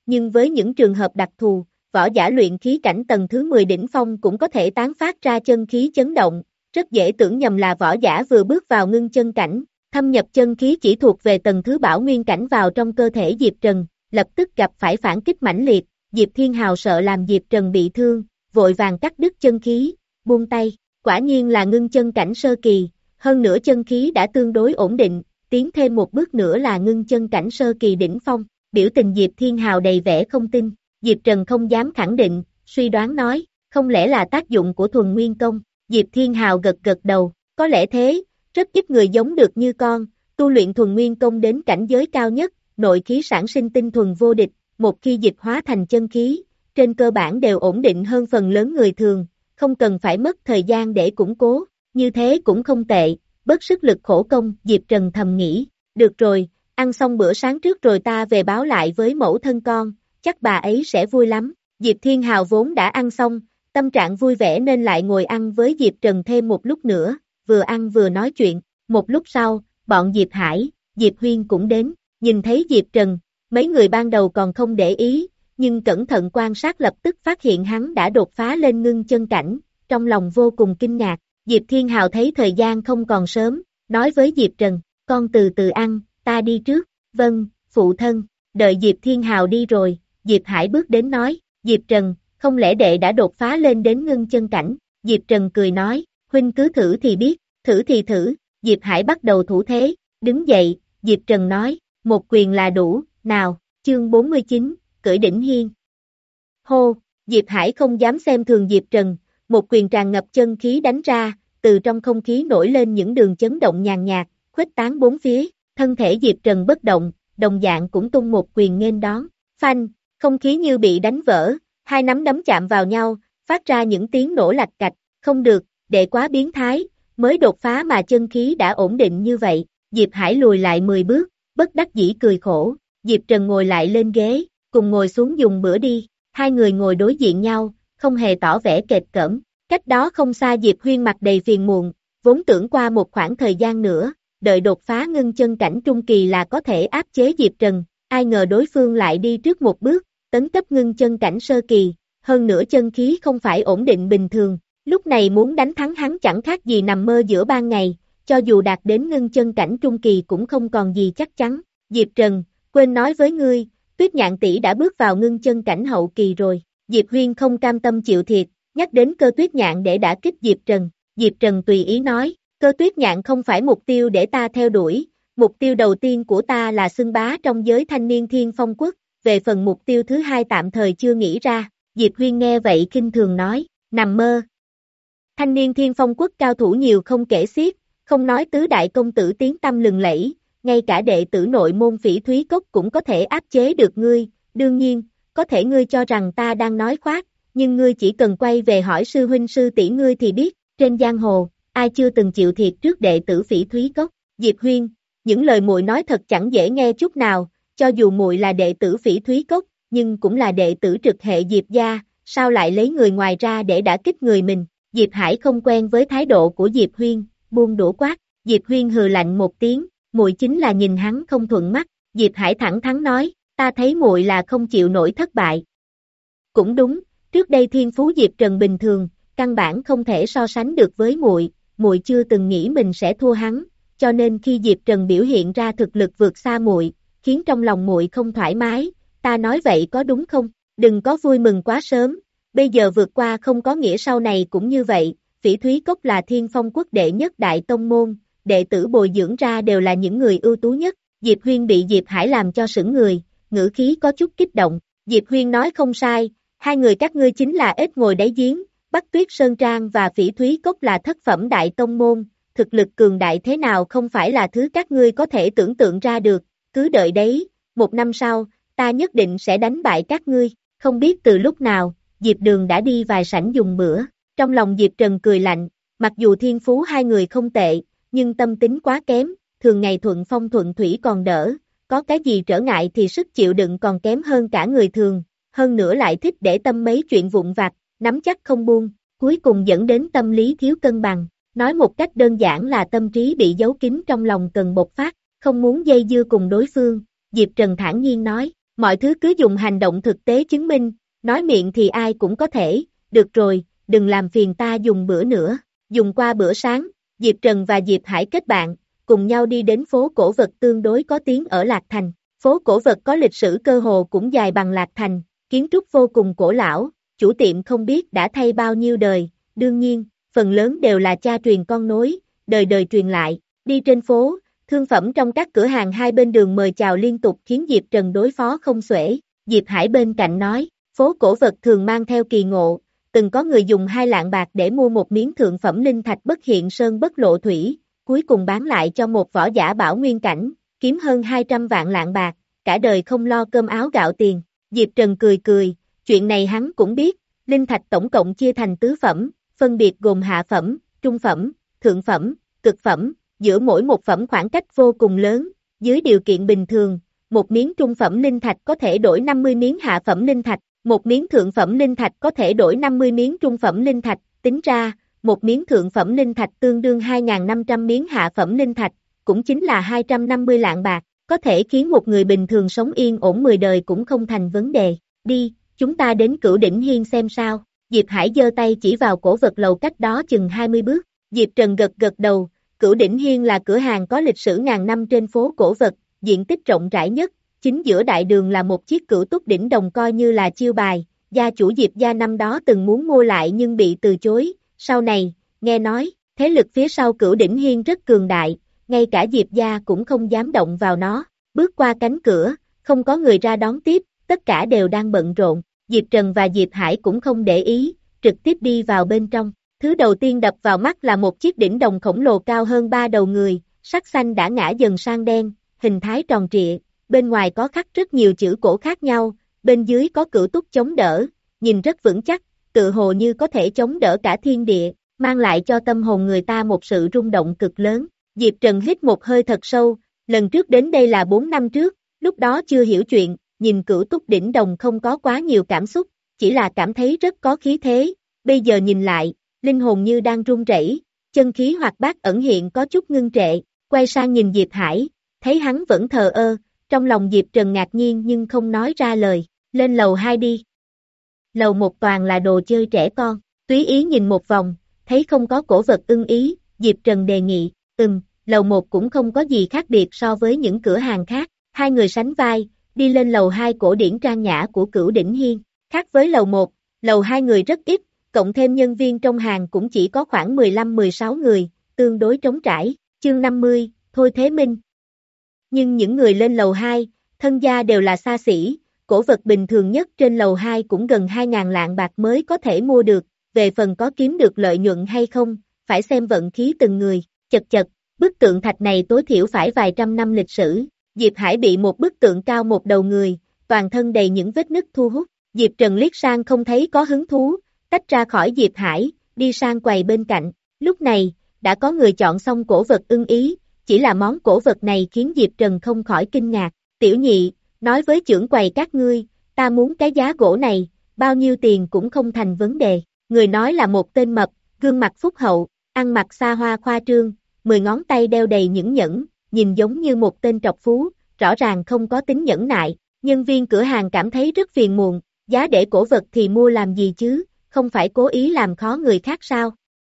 nhưng với những trường hợp đặc thù, võ giả luyện khí cảnh tầng thứ mười đỉnh phong cũng có thể tán phát ra chân khí chấn động, rất dễ tưởng nhầm là võ giả vừa bước vào ngưng chân cảnh. Thâm nhập chân khí chỉ thuộc về tầng thứ bảo nguyên cảnh vào trong cơ thể Diệp Trần, lập tức gặp phải phản kích mãnh liệt. Diệp Thiên Hào sợ làm Diệp Trần bị thương, vội vàng cắt đứt chân khí, buông tay, quả nhiên là ngưng chân cảnh sơ kỳ, hơn nữa chân khí đã tương đối ổn định, tiến thêm một bước nữa là ngưng chân cảnh sơ kỳ đỉnh phong. Biểu tình Diệp Thiên Hào đầy vẻ không tin, Diệp Trần không dám khẳng định, suy đoán nói, không lẽ là tác dụng của thuần nguyên công. Diệp Thiên Hào gật gật đầu, có lẽ thế, rất ít người giống được như con, tu luyện thuần nguyên công đến cảnh giới cao nhất, nội khí sản sinh tinh thuần vô địch, một khi dịch hóa thành chân khí, trên cơ bản đều ổn định hơn phần lớn người thường, không cần phải mất thời gian để củng cố, như thế cũng không tệ, bớt sức lực khổ công. Diệp Trần thầm nghĩ, được rồi, ăn xong bữa sáng trước rồi ta về báo lại với mẫu thân con, chắc bà ấy sẽ vui lắm. Diệp Thiên Hào vốn đã ăn xong, tâm trạng vui vẻ nên lại ngồi ăn với Diệp Trần thêm một lúc nữa, vừa ăn vừa nói chuyện. Một lúc sau, bọn Diệp Hải, Diệp Huyên cũng đến, nhìn thấy Diệp Trần, mấy người ban đầu còn không để ý, nhưng cẩn thận quan sát lập tức phát hiện hắn đã đột phá lên ngưng chân cảnh, trong lòng vô cùng kinh ngạc. Diệp Thiên Hào thấy thời gian không còn sớm, nói với Diệp Trần, con từ từ ăn, ta đi trước. Vâng, phụ thân. Đợi Diệp Thiên Hào đi rồi, Diệp Hải bước đến nói, Diệp Trần, không lẽ đệ đã đột phá lên đến ngưng chân cảnh? Diệp Trần cười nói, huynh cứ thử thì biết, thử thì thử. Diệp Hải bắt đầu thủ thế, đứng dậy, Diệp Trần nói, một quyền là đủ, nào, chương bốn mươi chín, cưỡi đỉnh hiên. Hô, Diệp Hải không dám xem thường Diệp Trần, một quyền tràn ngập chân khí đánh ra, từ trong không khí nổi lên những đường chấn động nhàn nhạt, khuếch tán bốn phía, thân thể Diệp Trần bất động, đồng dạng cũng tung một quyền nghênh đón, phanh, không khí như bị đánh vỡ, hai nắm đấm chạm vào nhau, phát ra những tiếng nổ lạch cạch, không được, đệ quá biến thái, mới đột phá mà chân khí đã ổn định như vậy. Diệp Hải lùi lại mười bước, bất đắc dĩ cười khổ, Diệp Trần ngồi lại lên ghế, cùng ngồi xuống dùng bữa đi, hai người ngồi đối diện nhau, không hề tỏ vẻ kệch cỡm. Cách đó không xa Diệp Huyên mặt đầy phiền muộn, vốn tưởng qua một khoảng thời gian nữa, đợi đột phá ngưng chân cảnh trung kỳ là có thể áp chế Diệp Trần, ai ngờ đối phương lại đi trước một bước, tấn cấp ngưng chân cảnh sơ kỳ, hơn nữa chân khí không phải ổn định bình thường, lúc này muốn đánh thắng hắn chẳng khác gì nằm mơ giữa ban ngày, cho dù đạt đến ngưng chân cảnh trung kỳ cũng không còn gì chắc chắn. Diệp Trần, quên nói với ngươi, Tuyết Nhạn tỷ đã bước vào ngưng chân cảnh hậu kỳ rồi. Diệp Huyên không cam tâm chịu thiệt, nhắc đến Cơ Tuyết Nhạn để đả kích Diệp Trần. Diệp Trần tùy ý nói, Cơ Tuyết Nhạn không phải mục tiêu để ta theo đuổi, mục tiêu đầu tiên của ta là xưng bá trong giới thanh niên Thiên Phong Quốc, về phần mục tiêu thứ hai tạm thời chưa nghĩ ra. Diệp Huyên nghe vậy khinh thường nói, nằm mơ. Thanh niên Thiên Phong Quốc cao thủ nhiều không kể xiết, không nói tứ đại công tử tiếng tăm lừng lẫy, ngay cả đệ tử nội môn Phỉ Thúy Cốc cũng có thể áp chế được ngươi, đương nhiên, có thể ngươi cho rằng ta đang nói khoác, nhưng ngươi chỉ cần quay về hỏi sư huynh sư tỷ ngươi thì biết, trên giang hồ, ai chưa từng chịu thiệt trước đệ tử Phỉ Thúy Cốc. Diệp Huyên, những lời muội nói thật chẳng dễ nghe chút nào, cho dù muội là đệ tử Phỉ Thúy Cốc, nhưng cũng là đệ tử trực hệ Diệp gia, sao lại lấy người ngoài ra để đả kích người mình. Diệp Hải không quen với thái độ của Diệp Huyên, buông đũa quát. Diệp Huyên hừ lạnh một tiếng, muội chính là nhìn hắn không thuận mắt. Diệp Hải thẳng thắn nói, ta thấy muội là không chịu nổi thất bại. Cũng đúng, trước đây thiên phú Diệp Trần bình thường, căn bản không thể so sánh được với muội, muội chưa từng nghĩ mình sẽ thua hắn, cho nên khi Diệp Trần biểu hiện ra thực lực vượt xa muội, khiến trong lòng muội không thoải mái, ta nói vậy có đúng không? Đừng có vui mừng quá sớm, bây giờ vượt qua không có nghĩa sau này cũng như vậy. Phỉ Thúy Cốc là Thiên Phong Quốc đệ nhất đại tông môn, đệ tử bồi dưỡng ra đều là những người ưu tú nhất. Diệp Huyên bị Diệp Hải làm cho sững người, ngữ khí có chút kích động. Diệp Huyên nói không sai, hai người các ngươi chính là ếch ngồi đáy giếng, Bắc Tuyết Sơn Trang và Phỉ Thúy Cốc là thất phẩm đại tông môn, thực lực cường đại thế nào không phải là thứ các ngươi có thể tưởng tượng ra được, cứ đợi đấy, một năm sau, ta nhất định sẽ đánh bại các ngươi. Không biết từ lúc nào, Diệp Đường đã đi vài sảnh dùng bữa, trong lòng Diệp Trần cười lạnh, mặc dù thiên phú hai người không tệ, nhưng tâm tính quá kém, thường ngày thuận phong thuận thủy còn đỡ, có cái gì trở ngại thì sức chịu đựng còn kém hơn cả người thường, hơn nữa lại thích để tâm mấy chuyện vụn vặt, nắm chắc không buông, cuối cùng dẫn đến tâm lý thiếu cân bằng, nói một cách đơn giản là tâm trí bị giấu kín trong lòng cần bộc phát, không muốn dây dưa cùng đối phương. Diệp Trần thản nhiên nói, Mọi thứ cứ dùng hành động thực tế chứng minh, nói miệng thì ai cũng có thể, được rồi, đừng làm phiền ta dùng bữa nữa. Dùng qua bữa sáng, Diệp Trần và Diệp Hải kết bạn, cùng nhau đi đến phố cổ vật tương đối có tiếng ở Lạc Thành. Phố cổ vật có lịch sử cơ hồ cũng dài bằng Lạc Thành, kiến trúc vô cùng cổ lão, chủ tiệm không biết đã thay bao nhiêu đời, đương nhiên, phần lớn đều là cha truyền con nối, đời đời truyền lại. Đi trên phố, thương phẩm trong các cửa hàng hai bên đường mời chào liên tục khiến Diệp Trần đối phó không xuể. Diệp Hải bên cạnh nói, phố cổ vật thường mang theo kỳ ngộ, từng có người dùng hai lạng bạc để mua một miếng thượng phẩm linh thạch bất hiện sơn bất lộ thủy, cuối cùng bán lại cho một võ giả bảo nguyên cảnh, kiếm hơn hai trăm vạn lạng bạc, cả đời không lo cơm áo gạo tiền. Diệp Trần cười cười, chuyện này hắn cũng biết, linh thạch tổng cộng chia thành tứ phẩm, phân biệt gồm hạ phẩm, trung phẩm, thượng phẩm, cực phẩm, giữa mỗi một phẩm khoảng cách vô cùng lớn, dưới điều kiện bình thường, một miếng trung phẩm linh thạch có thể đổi năm mươi miếng hạ phẩm linh thạch, một miếng thượng phẩm linh thạch có thể đổi năm mươi miếng trung phẩm linh thạch, tính ra, một miếng thượng phẩm linh thạch tương đương hai nghìn năm trăm miếng hạ phẩm linh thạch, cũng chính là hai trăm năm mươi lạng bạc, có thể khiến một người bình thường sống yên ổn mười đời cũng không thành vấn đề. Đi, chúng ta đến Cửu Đỉnh Hiên xem sao. Diệp Hải giơ tay chỉ vào cổ vật lầu cách đó chừng hai mươi bước. Diệp Trần gật gật đầu, Cửu Đỉnh Hiên là cửa hàng có lịch sử ngàn năm trên phố cổ vật, diện tích rộng rãi nhất, chính giữa đại đường là một chiếc cửu túc đỉnh đồng coi như là chiêu bài, gia chủ Diệp gia năm đó từng muốn mua lại nhưng bị từ chối, sau này, nghe nói, thế lực phía sau Cửu Đỉnh Hiên rất cường đại, ngay cả Diệp gia cũng không dám động vào nó. Bước qua cánh cửa, không có người ra đón tiếp, tất cả đều đang bận rộn. Diệp Trần và Diệp Hải cũng không để ý, trực tiếp đi vào bên trong. Thứ đầu tiên đập vào mắt là một chiếc đỉnh đồng khổng lồ cao hơn ba đầu người, sắc xanh đã ngã dần sang đen, hình thái tròn trịa, bên ngoài có khắc rất nhiều chữ cổ khác nhau, bên dưới có cửu túc chống đỡ, nhìn rất vững chắc, tự hồ như có thể chống đỡ cả thiên địa, mang lại cho tâm hồn người ta một sự rung động cực lớn. Diệp Trần hít một hơi thật sâu, lần trước đến đây là bốn năm trước, lúc đó chưa hiểu chuyện, nhìn cửu túc đỉnh đồng không có quá nhiều cảm xúc, chỉ là cảm thấy rất có khí thế, bây giờ nhìn lại, linh hồn như đang run rẩy, chân khí hoạt bát ẩn hiện có chút ngưng trệ, quay sang nhìn Diệp Hải, thấy hắn vẫn thờ ơ, trong lòng Diệp Trần ngạc nhiên nhưng không nói ra lời, lên lầu hai đi. Lầu một toàn là đồ chơi trẻ con, túy ý nhìn một vòng, thấy không có cổ vật ưng ý, Diệp Trần đề nghị, ừm, lầu một cũng không có gì khác biệt so với những cửa hàng khác, hai người sánh vai, đi lên lầu hai cổ điển trang nhã của Cửu Đỉnh Hiên, khác với lầu một, lầu hai người rất ít, cộng thêm nhân viên trong hàng cũng chỉ có khoảng mười lăm mười sáu người, tương đối trống trải, chương năm mươi, Thôi Thế Minh. Nhưng những người lên lầu hai, thân gia đều là xa xỉ, cổ vật bình thường nhất trên lầu hai cũng gần hai nghìn lạng bạc mới có thể mua được, về phần có kiếm được lợi nhuận hay không, phải xem vận khí từng người, chật chật, bức tượng thạch này tối thiểu phải vài trăm năm lịch sử, Diệp Hải bị một bức tượng cao một đầu người, toàn thân đầy những vết nứt thu hút, Diệp Trần liếc sang không thấy có hứng thú, tách ra khỏi Diệp Hải, đi sang quầy bên cạnh, lúc này, đã có người chọn xong cổ vật ưng ý, chỉ là món cổ vật này khiến Diệp Trần không khỏi kinh ngạc, tiểu nhị, nói với trưởng quầy các ngươi, ta muốn cái giá gỗ này, bao nhiêu tiền cũng không thành vấn đề, người nói là một tên mập, gương mặt phúc hậu, ăn mặc xa hoa khoa trương, mười ngón tay đeo đầy những nhẫn, nhìn giống như một tên trọc phú, rõ ràng không có tính nhẫn nại, nhân viên cửa hàng cảm thấy rất phiền muộn, giá để cổ vật thì mua làm gì chứ, không phải cố ý làm khó người khác sao?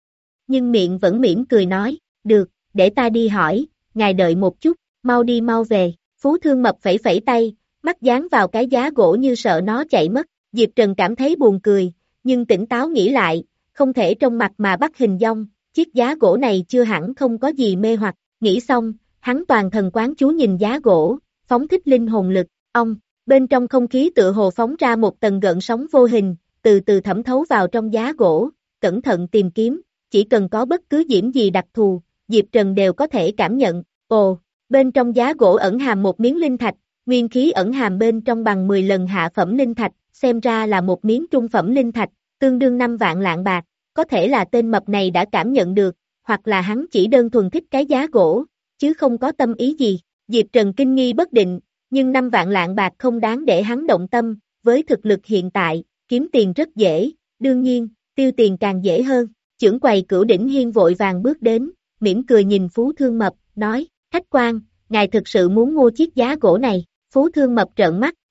Nhưng miệng vẫn mỉm cười nói, được, để ta đi hỏi, ngài đợi một chút, mau đi mau về, Phú Thương Mập phẩy phẩy tay, mắt dán vào cái giá gỗ như sợ nó chạy mất, Diệp Trần cảm thấy buồn cười, nhưng tỉnh táo nghĩ lại, không thể trong mặt mà bắt hình dong, chiếc giá gỗ này chưa hẳn không có gì mê hoặc, nghĩ xong, hắn toàn thần quán chú nhìn giá gỗ, phóng thích linh hồn lực, ông, bên trong không khí tựa hồ phóng ra một tầng gợn sóng vô hình, từ từ thẩm thấu vào trong giá gỗ, cẩn thận tìm kiếm, chỉ cần có bất cứ diễm gì đặc thù, Diệp Trần đều có thể cảm nhận, ồ, bên trong giá gỗ ẩn hàm một miếng linh thạch, nguyên khí ẩn hàm bên trong bằng mười lần hạ phẩm linh thạch, xem ra là một miếng trung phẩm linh thạch, tương đương năm vạn lạng bạc, có thể là tên mập này đã cảm nhận được, hoặc là hắn chỉ đơn thuần thích cái giá gỗ, chứ không có tâm ý gì, Diệp Trần kinh nghi bất định, nhưng năm vạn lạng bạc không đáng để hắn động tâm, với thực lực hiện tại, kiếm tiền rất dễ, đương nhiên, tiêu tiền càng dễ hơn, trưởng quầy Cửu Đỉnh Hiên vội vàng bước đến, mỉm cười nhìn Phú Thương Mập, nói, khách quan, ngài thực sự muốn mua chiếc giá gỗ này, Phú Thương Mập trợn mắt,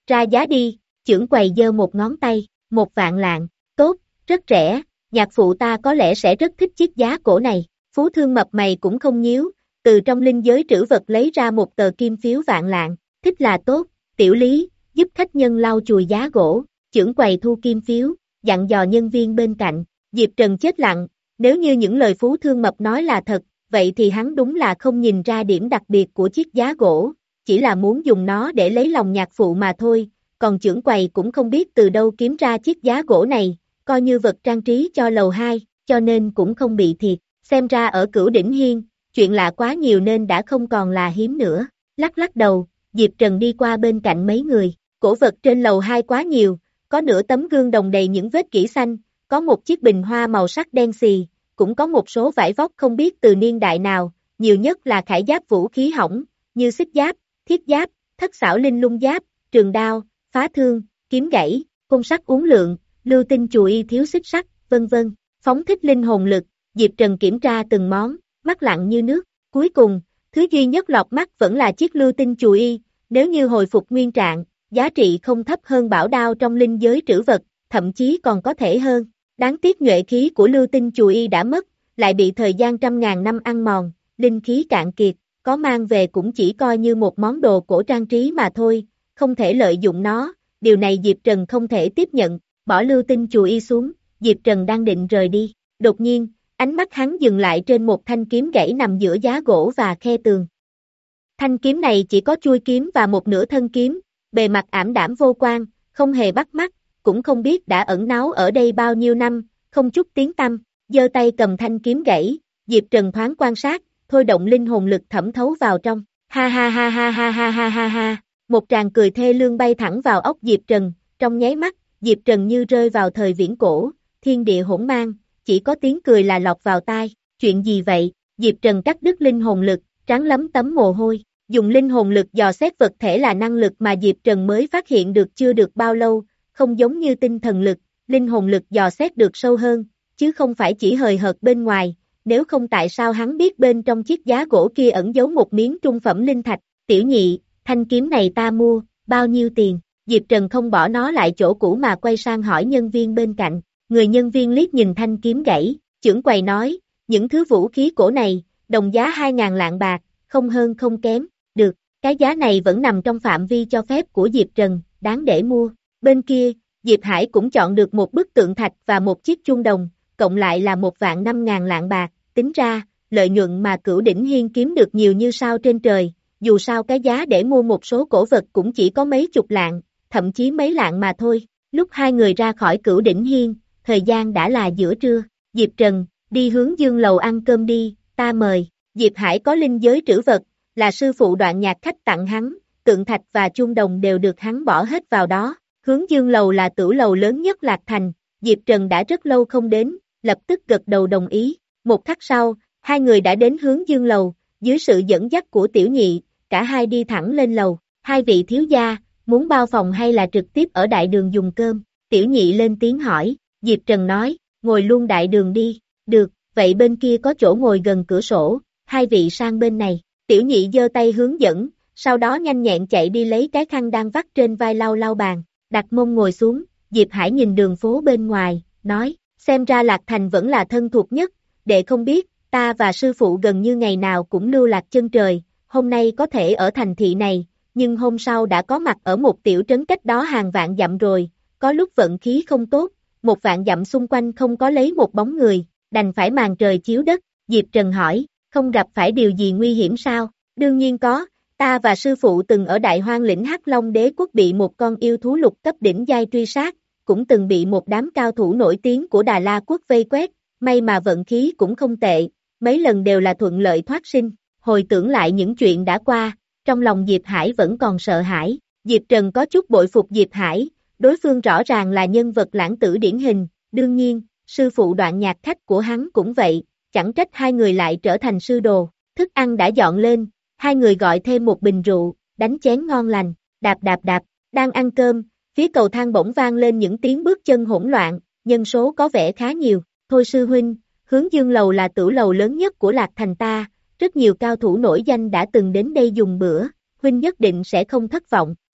ra giá đi, chưởng quầy giơ một ngón tay, một vạn lạng, tốt, rất rẻ, nhạc phụ ta có lẽ sẽ rất thích chiếc giá cổ này, phú thương mập mày cũng không nhíu, từ trong linh giới trữ vật lấy ra một tờ kim phiếu vạn lạng, thích là tốt, tiểu lý, giúp khách nhân lau chùi giá gỗ, chưởng quầy thu kim phiếu, dặn dò nhân viên bên cạnh, Diệp Trần chết lặng, nếu như những lời phú thương mập nói là thật, vậy thì hắn đúng là không nhìn ra điểm đặc biệt của chiếc giá gỗ, chỉ là muốn dùng nó để lấy lòng nhạc phụ mà thôi, còn chưởng quầy cũng không biết từ đâu kiếm ra chiếc giá gỗ này, coi như vật trang trí cho lầu hai, cho nên cũng không bị thiệt, xem ra ở Cửu Đỉnh Hiên, chuyện lạ quá nhiều nên đã không còn là hiếm nữa, lắc lắc đầu, Diệp Trần đi qua bên cạnh mấy người, cổ vật trên lầu hai quá nhiều, có nửa tấm gương đồng đầy những vết kỷ xanh, có một chiếc bình hoa màu sắc đen xì, cũng có một số vải vóc không biết từ niên đại nào, nhiều nhất là khải giáp vũ khí hỏng, như xích giáp, thiết giáp, thất xảo linh lung giáp, trường đao, phá thương, kiếm gãy, côn sắt uốn lượn, lưu tinh chùy y thiếu xích sắt, vân vân. Phóng thích linh hồn lực, Diệp Trần kiểm tra từng món, mắt lặng như nước. Cuối cùng, thứ duy nhất lọt mắt vẫn là chiếc lưu tinh chùy y, nếu như hồi phục nguyên trạng, giá trị không thấp hơn bảo đao trong linh giới trữ vật, thậm chí còn có thể hơn. Đáng tiếc nhuệ khí của lưu tinh chùy y đã mất, lại bị thời gian trăm ngàn năm ăn mòn, linh khí cạn kiệt, có mang về cũng chỉ coi như một món đồ cổ trang trí mà thôi, không thể lợi dụng nó, điều này Diệp Trần không thể tiếp nhận, bỏ lưu tinh chùy y xuống, Diệp Trần đang định rời đi, đột nhiên, ánh mắt hắn dừng lại trên một thanh kiếm gãy nằm giữa giá gỗ và khe tường. Thanh kiếm này chỉ có chuôi kiếm và một nửa thân kiếm, bề mặt ảm đạm vô quang, không hề bắt mắt, cũng không biết đã ẩn náu ở đây bao nhiêu năm, không chút tiếng tăm, giơ tay cầm thanh kiếm gãy, Diệp Trần thoáng quan sát, thôi động linh hồn lực thẩm thấu vào trong, ha ha ha ha ha ha ha ha ha, một tràng cười thê lương bay thẳng vào óc Diệp Trần, trong nháy mắt, Diệp Trần như rơi vào thời viễn cổ, thiên địa hỗn mang, chỉ có tiếng cười là lọt vào tai, chuyện gì vậy, Diệp Trần cắt đứt linh hồn lực, trán lấm tấm mồ hôi, dùng linh hồn lực dò xét vật thể là năng lực mà Diệp Trần mới phát hiện được chưa được bao lâu, không giống như tinh thần lực, linh hồn lực dò xét được sâu hơn, chứ không phải chỉ hời hợt bên ngoài, nếu không tại sao hắn biết bên trong chiếc giá gỗ kia ẩn giấu một miếng trung phẩm linh thạch, tiểu nhị, thanh kiếm này ta mua, bao nhiêu tiền, Diệp Trần không bỏ nó lại chỗ cũ mà quay sang hỏi nhân viên bên cạnh, người nhân viên liếc nhìn thanh kiếm gãy, chưởng quầy nói, những thứ vũ khí cổ này, đồng giá hai ngàn lạng bạc, không hơn không kém, được, cái giá này vẫn nằm trong phạm vi cho phép của Diệp Trần, đáng để mua. Bên kia, Diệp Hải cũng chọn được một bức tượng thạch và một chiếc chuông đồng, cộng lại là một vạn năm ngàn lạng bạc, tính ra, lợi nhuận mà Cửu Đỉnh Hiên kiếm được nhiều như sao trên trời, dù sao cái giá để mua một số cổ vật cũng chỉ có mấy chục lạng, thậm chí mấy lạng mà thôi. Lúc hai người ra khỏi Cửu Đỉnh Hiên, thời gian đã là giữa trưa, Diệp Trần, đi hướng Dương lầu ăn cơm đi, ta mời, Diệp Hải có linh giới trữ vật, là sư phụ Đoạn Nhạc khách tặng hắn, tượng thạch và chuông đồng đều được hắn bỏ hết vào đó. Hướng Dương lầu là tửu lầu lớn nhất Lạc Thành, Diệp Trần đã rất lâu không đến, lập tức gật đầu đồng ý. Một khắc sau, hai người đã đến Hướng Dương lầu, dưới sự dẫn dắt của tiểu nhị, cả hai đi thẳng lên lầu. Hai vị thiếu gia, muốn bao phòng hay là trực tiếp ở đại đường dùng cơm? Tiểu nhị lên tiếng hỏi, Diệp Trần nói, ngồi luôn đại đường đi, được, vậy bên kia có chỗ ngồi gần cửa sổ, hai vị sang bên này. Tiểu nhị giơ tay hướng dẫn, sau đó nhanh nhẹn chạy đi lấy cái khăn đang vắt trên vai lau lau bàn. Đặt mông ngồi xuống, Diệp Hải nhìn đường phố bên ngoài, nói, xem ra Lạc Thành vẫn là thân thuộc nhất, đệ không biết, ta và sư phụ gần như ngày nào cũng lưu lạc chân trời, hôm nay có thể ở thành thị này, nhưng hôm sau đã có mặt ở một tiểu trấn cách đó hàng vạn dặm rồi, có lúc vận khí không tốt, một vạn dặm xung quanh không có lấy một bóng người, đành phải màn trời chiếu đất, Diệp Trần hỏi, không gặp phải điều gì nguy hiểm sao? Đương nhiên có. Ta và sư phụ từng ở Đại Hoang lĩnh Hắc Long Đế quốc bị một con yêu thú lục cấp đỉnh giai truy sát, cũng từng bị một đám cao thủ nổi tiếng của Đà La quốc vây quét, may mà vận khí cũng không tệ, mấy lần đều là thuận lợi thoát sinh. Hồi tưởng lại những chuyện đã qua, trong lòng Diệp Hải vẫn còn sợ hãi. Diệp Trần có chút bội phục Diệp Hải, đối phương rõ ràng là nhân vật lãng tử điển hình, đương nhiên, sư phụ Đoạn Nhạc khách của hắn cũng vậy, chẳng trách hai người lại trở thành sư đồ. Thức ăn đã dọn lên. Hai người gọi thêm một bình rượu, đánh chén ngon lành, đạp đạp đạp, đang ăn cơm, phía cầu thang bỗng vang lên những tiếng bước chân hỗn loạn, nhân số có vẻ khá nhiều, thôi sư huynh, Hướng Dương lầu là tửu lầu lớn nhất của Lạc Thành ta, rất nhiều cao thủ nổi danh đã từng đến đây dùng bữa, huynh nhất định sẽ không thất vọng,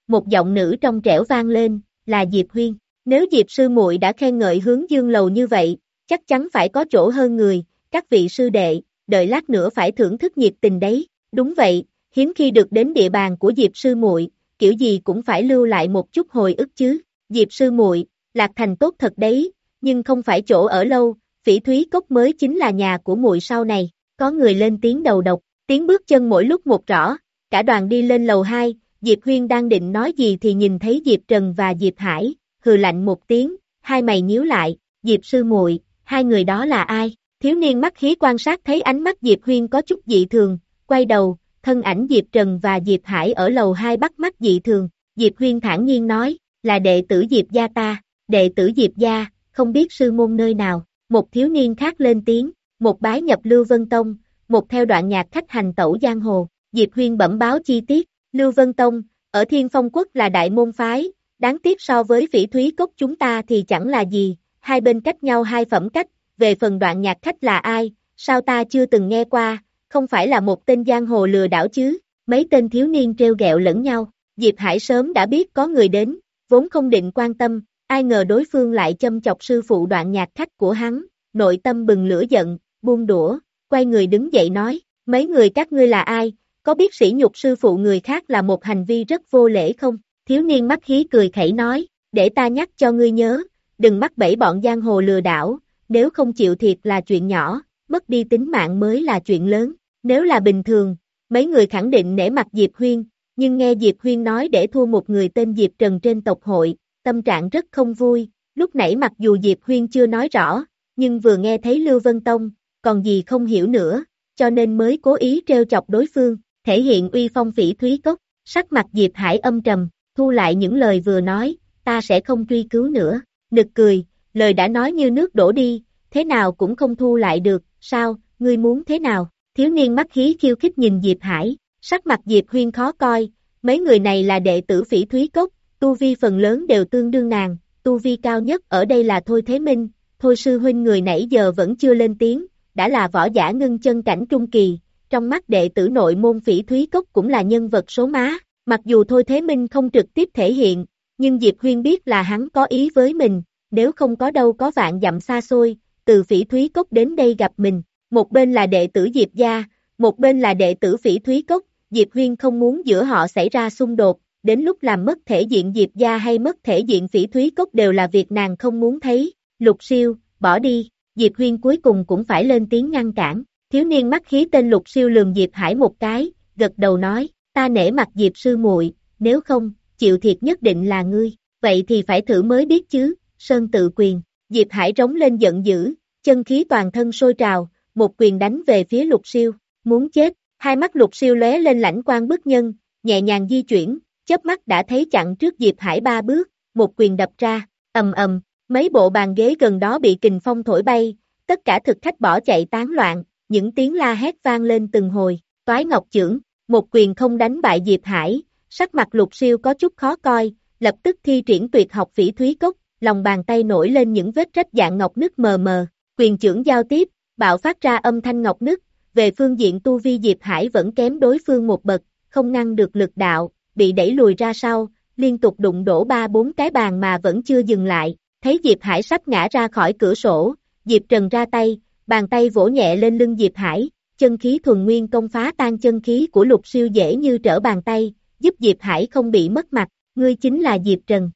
một giọng nữ trong trẻo vang lên, là Diệp Huyên. Nếu Diệp sư muội đã khen ngợi Hướng Dương lầu như vậy, chắc chắn phải có chỗ hơn người, các vị sư đệ, đợi lát nữa phải thưởng thức nhiệt tình đấy. Đúng vậy, hiếm khi được đến địa bàn của Diệp sư muội, kiểu gì cũng phải lưu lại một chút hồi ức chứ. Diệp sư muội, Lạc Thành tốt thật đấy, nhưng không phải chỗ ở lâu, Phỉ Thúy Cốc mới chính là nhà của muội sau này. Có người lên tiếng đầu độc, tiếng bước chân mỗi lúc một rõ, cả đoàn đi lên lầu hai, Diệp Huyên đang định nói gì thì nhìn thấy Diệp Trần và Diệp Hải, hừ lạnh một tiếng, hai mày nhíu lại, Diệp sư muội, hai người đó là ai? Thiếu niên mắt khí quan sát thấy ánh mắt Diệp Huyên có chút dị thường, quay đầu, thân ảnh Diệp Trần và Diệp Hải ở lầu hai bắt mắt dị thường, Diệp Huyên thản nhiên nói, là đệ tử Diệp gia ta, đệ tử Diệp gia, không biết sư môn nơi nào, một thiếu niên khác lên tiếng, một bái nhập Lưu Vân Tông, một theo đoạn nhạc khách hành tẩu giang hồ, Diệp Huyên bẩm báo chi tiết, Lưu Vân Tông, ở Thiên Phong Quốc là đại môn phái, đáng tiếc so với Phỉ Thúy Cốc chúng ta thì chẳng là gì, hai bên cách nhau hai phẩm cách, về phần đoạn nhạc khách là ai, sao ta chưa từng nghe qua, không phải là một tên giang hồ lừa đảo chứ, mấy tên thiếu niên trêu ghẹo lẫn nhau, Diệp Hải sớm đã biết có người đến, vốn không định quan tâm, ai ngờ đối phương lại châm chọc sư phụ đoạn nhạc khách của hắn, nội tâm bừng lửa giận, buông đũa, quay người đứng dậy nói, mấy người các ngươi là ai, có biết sỉ nhục sư phụ người khác là một hành vi rất vô lễ không? Thiếu niên mắt khí cười khẩy nói, để ta nhắc cho ngươi nhớ, đừng mắc bẫy bọn giang hồ lừa đảo, nếu không chịu thiệt là chuyện nhỏ, mất đi tính mạng mới là chuyện lớn, nếu là bình thường, mấy người khẳng định nể mặt Diệp Huyên, nhưng nghe Diệp Huyên nói để thua một người tên Diệp Trần trên tộc hội, tâm trạng rất không vui, lúc nãy mặc dù Diệp Huyên chưa nói rõ, nhưng vừa nghe thấy Lưu Vân Tông, còn gì không hiểu nữa, cho nên mới cố ý trêu chọc đối phương, thể hiện uy phong Phỉ Thúy Cốc, sắc mặt Diệp Hải âm trầm, thu lại những lời vừa nói, ta sẽ không truy cứu nữa, nực cười, lời đã nói như nước đổ đi, thế nào cũng không thu lại được, sao, ngươi muốn thế nào, thiếu niên mắt khí khiêu khích nhìn Diệp Hải, sắc mặt Diệp Huyên khó coi, mấy người này là đệ tử Phỉ Thúy Cốc, tu vi phần lớn đều tương đương nàng, tu vi cao nhất ở đây là Thôi Thế Minh, Thôi sư huynh người nãy giờ vẫn chưa lên tiếng, đã là võ giả ngưng chân cảnh trung kỳ, trong mắt đệ tử nội môn Phỉ Thúy Cốc cũng là nhân vật số má, mặc dù Thôi Thế Minh không trực tiếp thể hiện, nhưng Diệp Huyên biết là hắn có ý với mình, nếu không có đâu có vạn dặm xa xôi, từ Phỉ Thúy Cốc đến đây gặp mình, một bên là đệ tử Diệp gia, một bên là đệ tử Phỉ Thúy Cốc, Diệp Huyên không muốn giữa họ xảy ra xung đột, đến lúc làm mất thể diện Diệp gia hay mất thể diện Phỉ Thúy Cốc đều là việc nàng không muốn thấy, Lục Siêu, bỏ đi, Diệp Huyên cuối cùng cũng phải lên tiếng ngăn cản, thiếu niên mắt khí tên Lục Siêu lườm Diệp Hải một cái, gật đầu nói, ta nể mặt Diệp sư muội, nếu không, chịu thiệt nhất định là ngươi, vậy thì phải thử mới biết chứ, Sơn tự quyền, Diệp Hải trống lên giận dữ, chân khí toàn thân sôi trào, một quyền đánh về phía Lục Siêu, muốn chết, hai mắt Lục Siêu lóe lên lãnh quang bức nhân, nhẹ nhàng di chuyển, chớp mắt đã thấy chặn trước Diệp Hải ba bước, một quyền đập ra, ầm ầm, mấy bộ bàn ghế gần đó bị kình phong thổi bay, tất cả thực khách bỏ chạy tán loạn, những tiếng la hét vang lên từng hồi, Toái Ngọc Chưởng, một quyền không đánh bại Diệp Hải, sắc mặt Lục Siêu có chút khó coi, lập tức thi triển tuyệt học Phỉ Thúy Cốc, lòng bàn tay nổi lên những vết rách dạng ngọc nứt mờ mờ, quyền chưởng giao tiếp, bạo phát ra âm thanh ngọc nứt, về phương diện tu vi Diệp Hải vẫn kém đối phương một bậc, không ngăn được lực đạo, bị đẩy lùi ra sau, liên tục đụng đổ ba bốn cái bàn mà vẫn chưa dừng lại, thấy Diệp Hải sắp ngã ra khỏi cửa sổ, Diệp Trần ra tay, bàn tay vỗ nhẹ lên lưng Diệp Hải, chân khí thuần nguyên công phá tan chân khí của Lục Siêu dễ như trở bàn tay, giúp Diệp Hải không bị mất mặt, ngươi chính là Diệp Trần.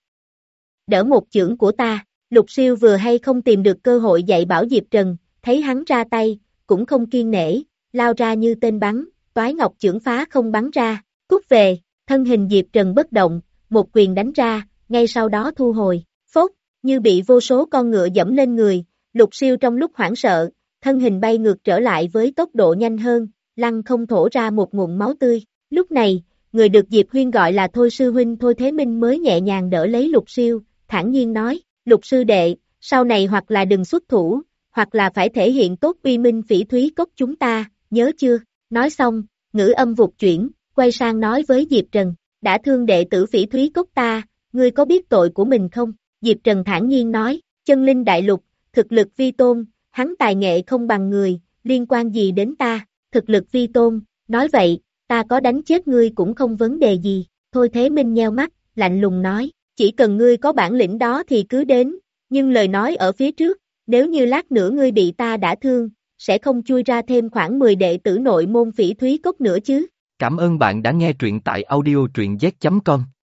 Đỡ một chưởng của ta, Lục Siêu vừa hay không tìm được cơ hội dạy bảo Diệp Trần, thấy hắn ra tay, cũng không kiên nể, lao ra như tên bắn, Toái Ngọc chưởng phá không bắn ra, cút về, thân hình Diệp Trần bất động, một quyền đánh ra, ngay sau đó thu hồi, phốt, như bị vô số con ngựa dẫm lên người, Lục Siêu trong lúc hoảng sợ, thân hình bay ngược trở lại với tốc độ nhanh hơn, lăn không thổ ra một nguồn máu tươi, lúc này, người được Diệp Huyên gọi là Thôi sư huynh Thôi Thế Minh mới nhẹ nhàng đỡ lấy Lục Siêu, thản nhiên nói, Lục sư đệ, sau này hoặc là đừng xuất thủ, hoặc là phải thể hiện tốt uy minh Phỉ Thúy Cốc chúng ta, nhớ chưa, nói xong, ngữ âm vụt chuyển, quay sang nói với Diệp Trần, đã thương đệ tử Phỉ Thúy Cốc ta, ngươi có biết tội của mình không, Diệp Trần thản nhiên nói, chân linh đại lục, thực lực vi tôn, hắn tài nghệ không bằng người, liên quan gì đến ta, thực lực vi tôn, nói vậy, ta có đánh chết ngươi cũng không vấn đề gì, Thôi Thế Minh nheo mắt, lạnh lùng nói, chỉ cần ngươi có bản lĩnh đó thì cứ đến, nhưng lời nói ở phía trước, nếu như lát nữa ngươi bị ta đả thương, sẽ không chui ra thêm khoảng mười đệ tử nội môn Phỉ Thúy Cốc nữa chứ. Cảm ơn bạn đã nghe truyện tại audio truyện z chấm com.